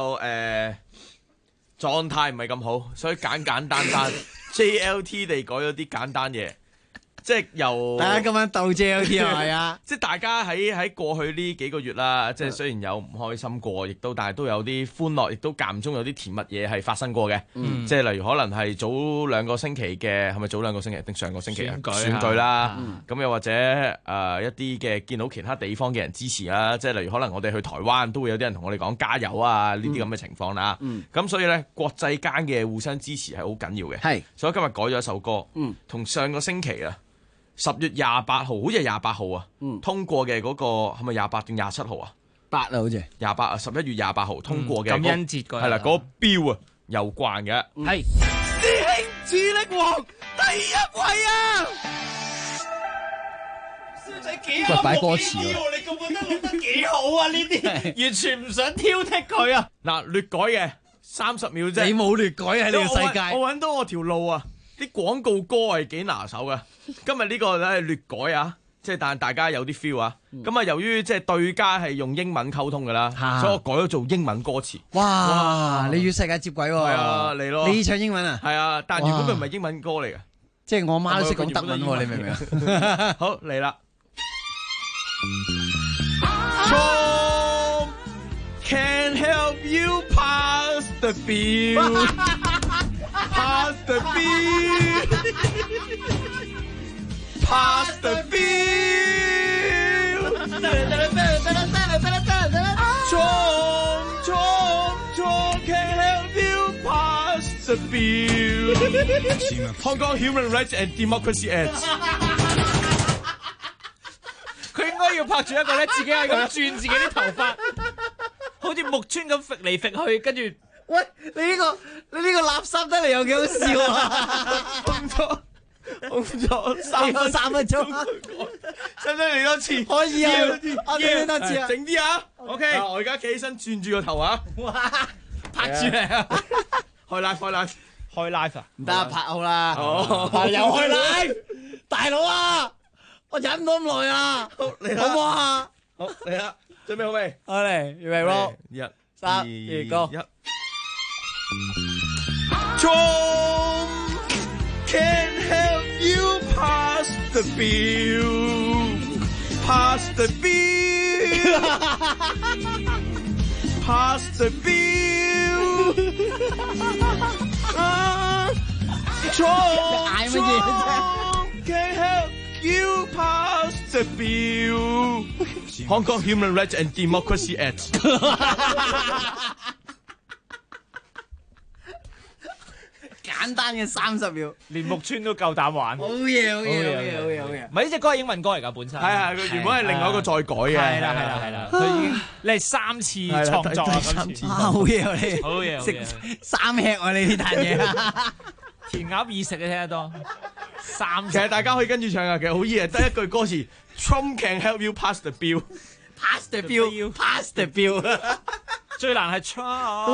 狀態唔係咁好，所以簡單JLT 地改咗啲簡單嘢。即係由大家今晚鬥 JLT 係咪啊？ 即係大家喺過去呢幾個月啦，即係雖然有唔開心過，亦都但係都有啲歡樂，亦都間唔中有啲甜蜜嘢係發生過嘅。即係例如可能係早2個星期嘅，係咪早2個星期定上個星期啊？選舉啦，咁又或者一啲嘅見到其他地方嘅人支持啦，即係例如可能我哋去台灣都會有啲人同我哋講加油啊，呢啲咁嘅情況啦。咁所以咧，國際間嘅互相支持係好緊要嘅。係，所以今日改咗一首歌，同上個星期啊。10月28號，好似係28號啊，通過嘅嗰個係咪28定27號啊？8啊，好似28啊，11月28號通過嘅感恩節嗰日係啦，嗰個標啊有關嘅係師兄智力王第1位啊！小仔幾好， 擺歌詞你覺得錄得幾好啊？呢啲完全唔想挑剔佢啊！ 嗱，劣改嘅30秒啫， 你冇劣改喺呢個世界。 我揾到我條路啊！啲廣告歌係幾拿手噶，今日呢個咧係劣改啊，即係但大家有啲 feel 啊。咁啊，由於即係對家係用英文溝通噶啦，所以我改咗做英文歌詞。 哇！你與世界接軌喎。係啊，嚟咯。 你唱英文啊？ 係啊，但原本佢唔係英文歌嚟嘅。 即係我媽都識講德文喎，你明唔明啊？ 好嚟啦。Can't help you pass the bill. Pass the bill. Pass the bill. Chong, can't help you pass the bill. Hong Kong Human Rights and Democracy Act. 佢應該要拍住一個咧，自己係咁轉自己啲頭髮，好似木村咁揈嚟揈去，跟住。 喂，你呢個垃圾得嚟又幾好笑啊！ 空咗3分鐘，使唔使嚟多次？ 可以啊，我哋多次啊， 整啲啊！ OK，我而家企起身轉住個頭啊！ 哇，拍住嚟啊！ 開 live 啊！ 唔得啊，拍好啦！ 哦， 又開 live，大佬啊！我忍唔到咁耐啊！好嚟好唔好啊？ 好嚟啦，準備好未？ 我嚟，預備咯 ！1、 3、2、Go！ Tom can help you pass the bill, pass the bill, pass the bill. Tom can help you pass the bill. Hong Kong Human Rights and Democracy Act. 簡單嘅30秒， 連木村都夠膽玩。 好嘢，好嘢，好嘢，好嘢，好嘢！ 唔係呢隻歌係英文歌嚟㗎，本身係佢原本係另外一個再改嘅。 係啦，佢已經你係3次創作啊，今次好嘢啊你， 好嘢， 食3吃啊你呢壇嘢， 填鴨易食你聽得多。 其實大家可以跟住唱啊，其實好易啊，得一句歌詞 ，Trump can help you pass the bill，pass the bill，pass the bill。 最難係唱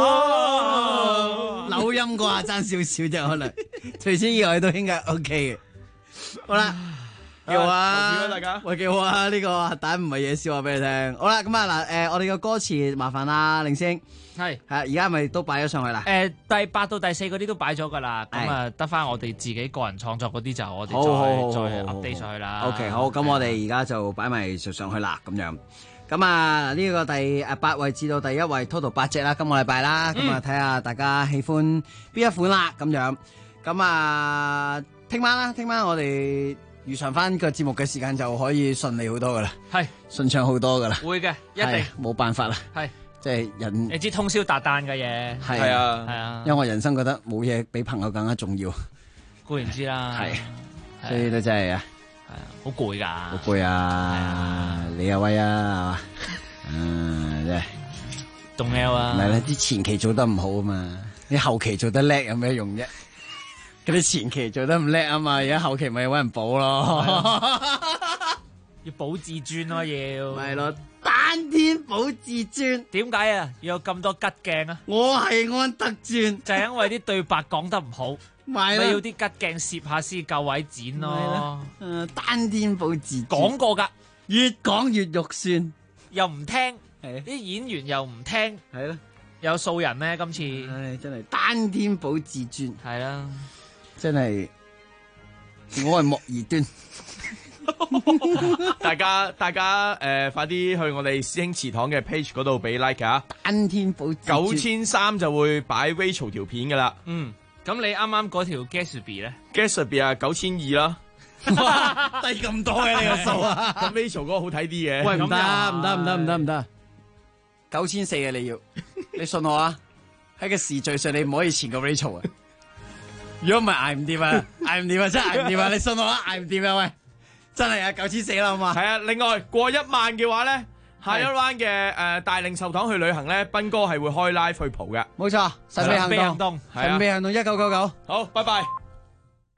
扭音嗰下爭少少啫，可能除此以外都應該 OK 嘅。好啦，幾好啊！ 大家喂，幾好啊！呢個核彈唔係嘢笑話俾你聽。好啦，咁啊嗱，我哋嘅歌詞麻煩啦，凌星係而家係咪都擺咗上去啦？ 第8到第4嗰啲都擺咗㗎啦，咁啊得翻我哋自己個人創作嗰啲就我哋再 update 上去啦。 OK， 好，咁我哋而家就擺埋上去啦，咁樣。咁啊，呢個第8位至到第1位 total 8隻啦，今個禮拜啦，咁啊睇下大家喜歡邊一款啦，咁樣。咁啊，聽晚我哋預上翻個節目嘅時間就可以順利好多噶啦，係順暢好多噶啦， 會嘅，一定冇辦法啦，係即係人， 你知通宵達旦嘅嘢， 係啊，因為我人生覺得冇嘢比朋友更加重要， 固然知啦， 係，所以都真係啊。 好攰㗎， 好攰啊！你又威啊，係嘛？真係動 L 啊！ 唔係啦，啲前期做得唔好啊嘛，你後期做得叻有咩用啫？嗰啲前期做得唔叻啊嘛，而家後期咪揾人補咯， 要保自尊咯，要咪咯，單天保自尊。 點解啊？要有咁多吉鏡啊？ 我係安德尊， 就係因為啲對白講得唔好。咪要啲吉鏡攝下先夠位剪咯。 單天保自尊講過㗎， 越講越肉酸， 又唔聽，啲演員又唔聽， 係咯， 有素人咧今次， 真係單天保自尊， 係啦， 真係我係莫爾端。 大家快啲去我哋師兄祠堂嘅 page 嗰度俾 like 啊！ 單天保自尊 9300就會擺 Rachel 條片㗎啦。 咁你啱啱嗰條 Gatsby 咧 ？Gatsby 啊，9200啦， 低咁多嘅你個數啊！ 咁 Rachel 嗰個好睇啲嘅。 喂，唔得，9400嘅你要，你信我啊！喺個時序上你唔可以前過 Rachel 啊！如果唔係捱唔掂啊，捱唔掂啊，真係捱唔掂啊！你信我啊，捱唔掂啊！喂，真係啊，9400啦，好嘛？ 係啊，另外過1萬嘅話咧。下一 round 嘅大令壽堂去旅行咧，斌哥係會開 live 去蒲嘅， 冇錯，神秘行動，神秘行動1999， 好，拜拜。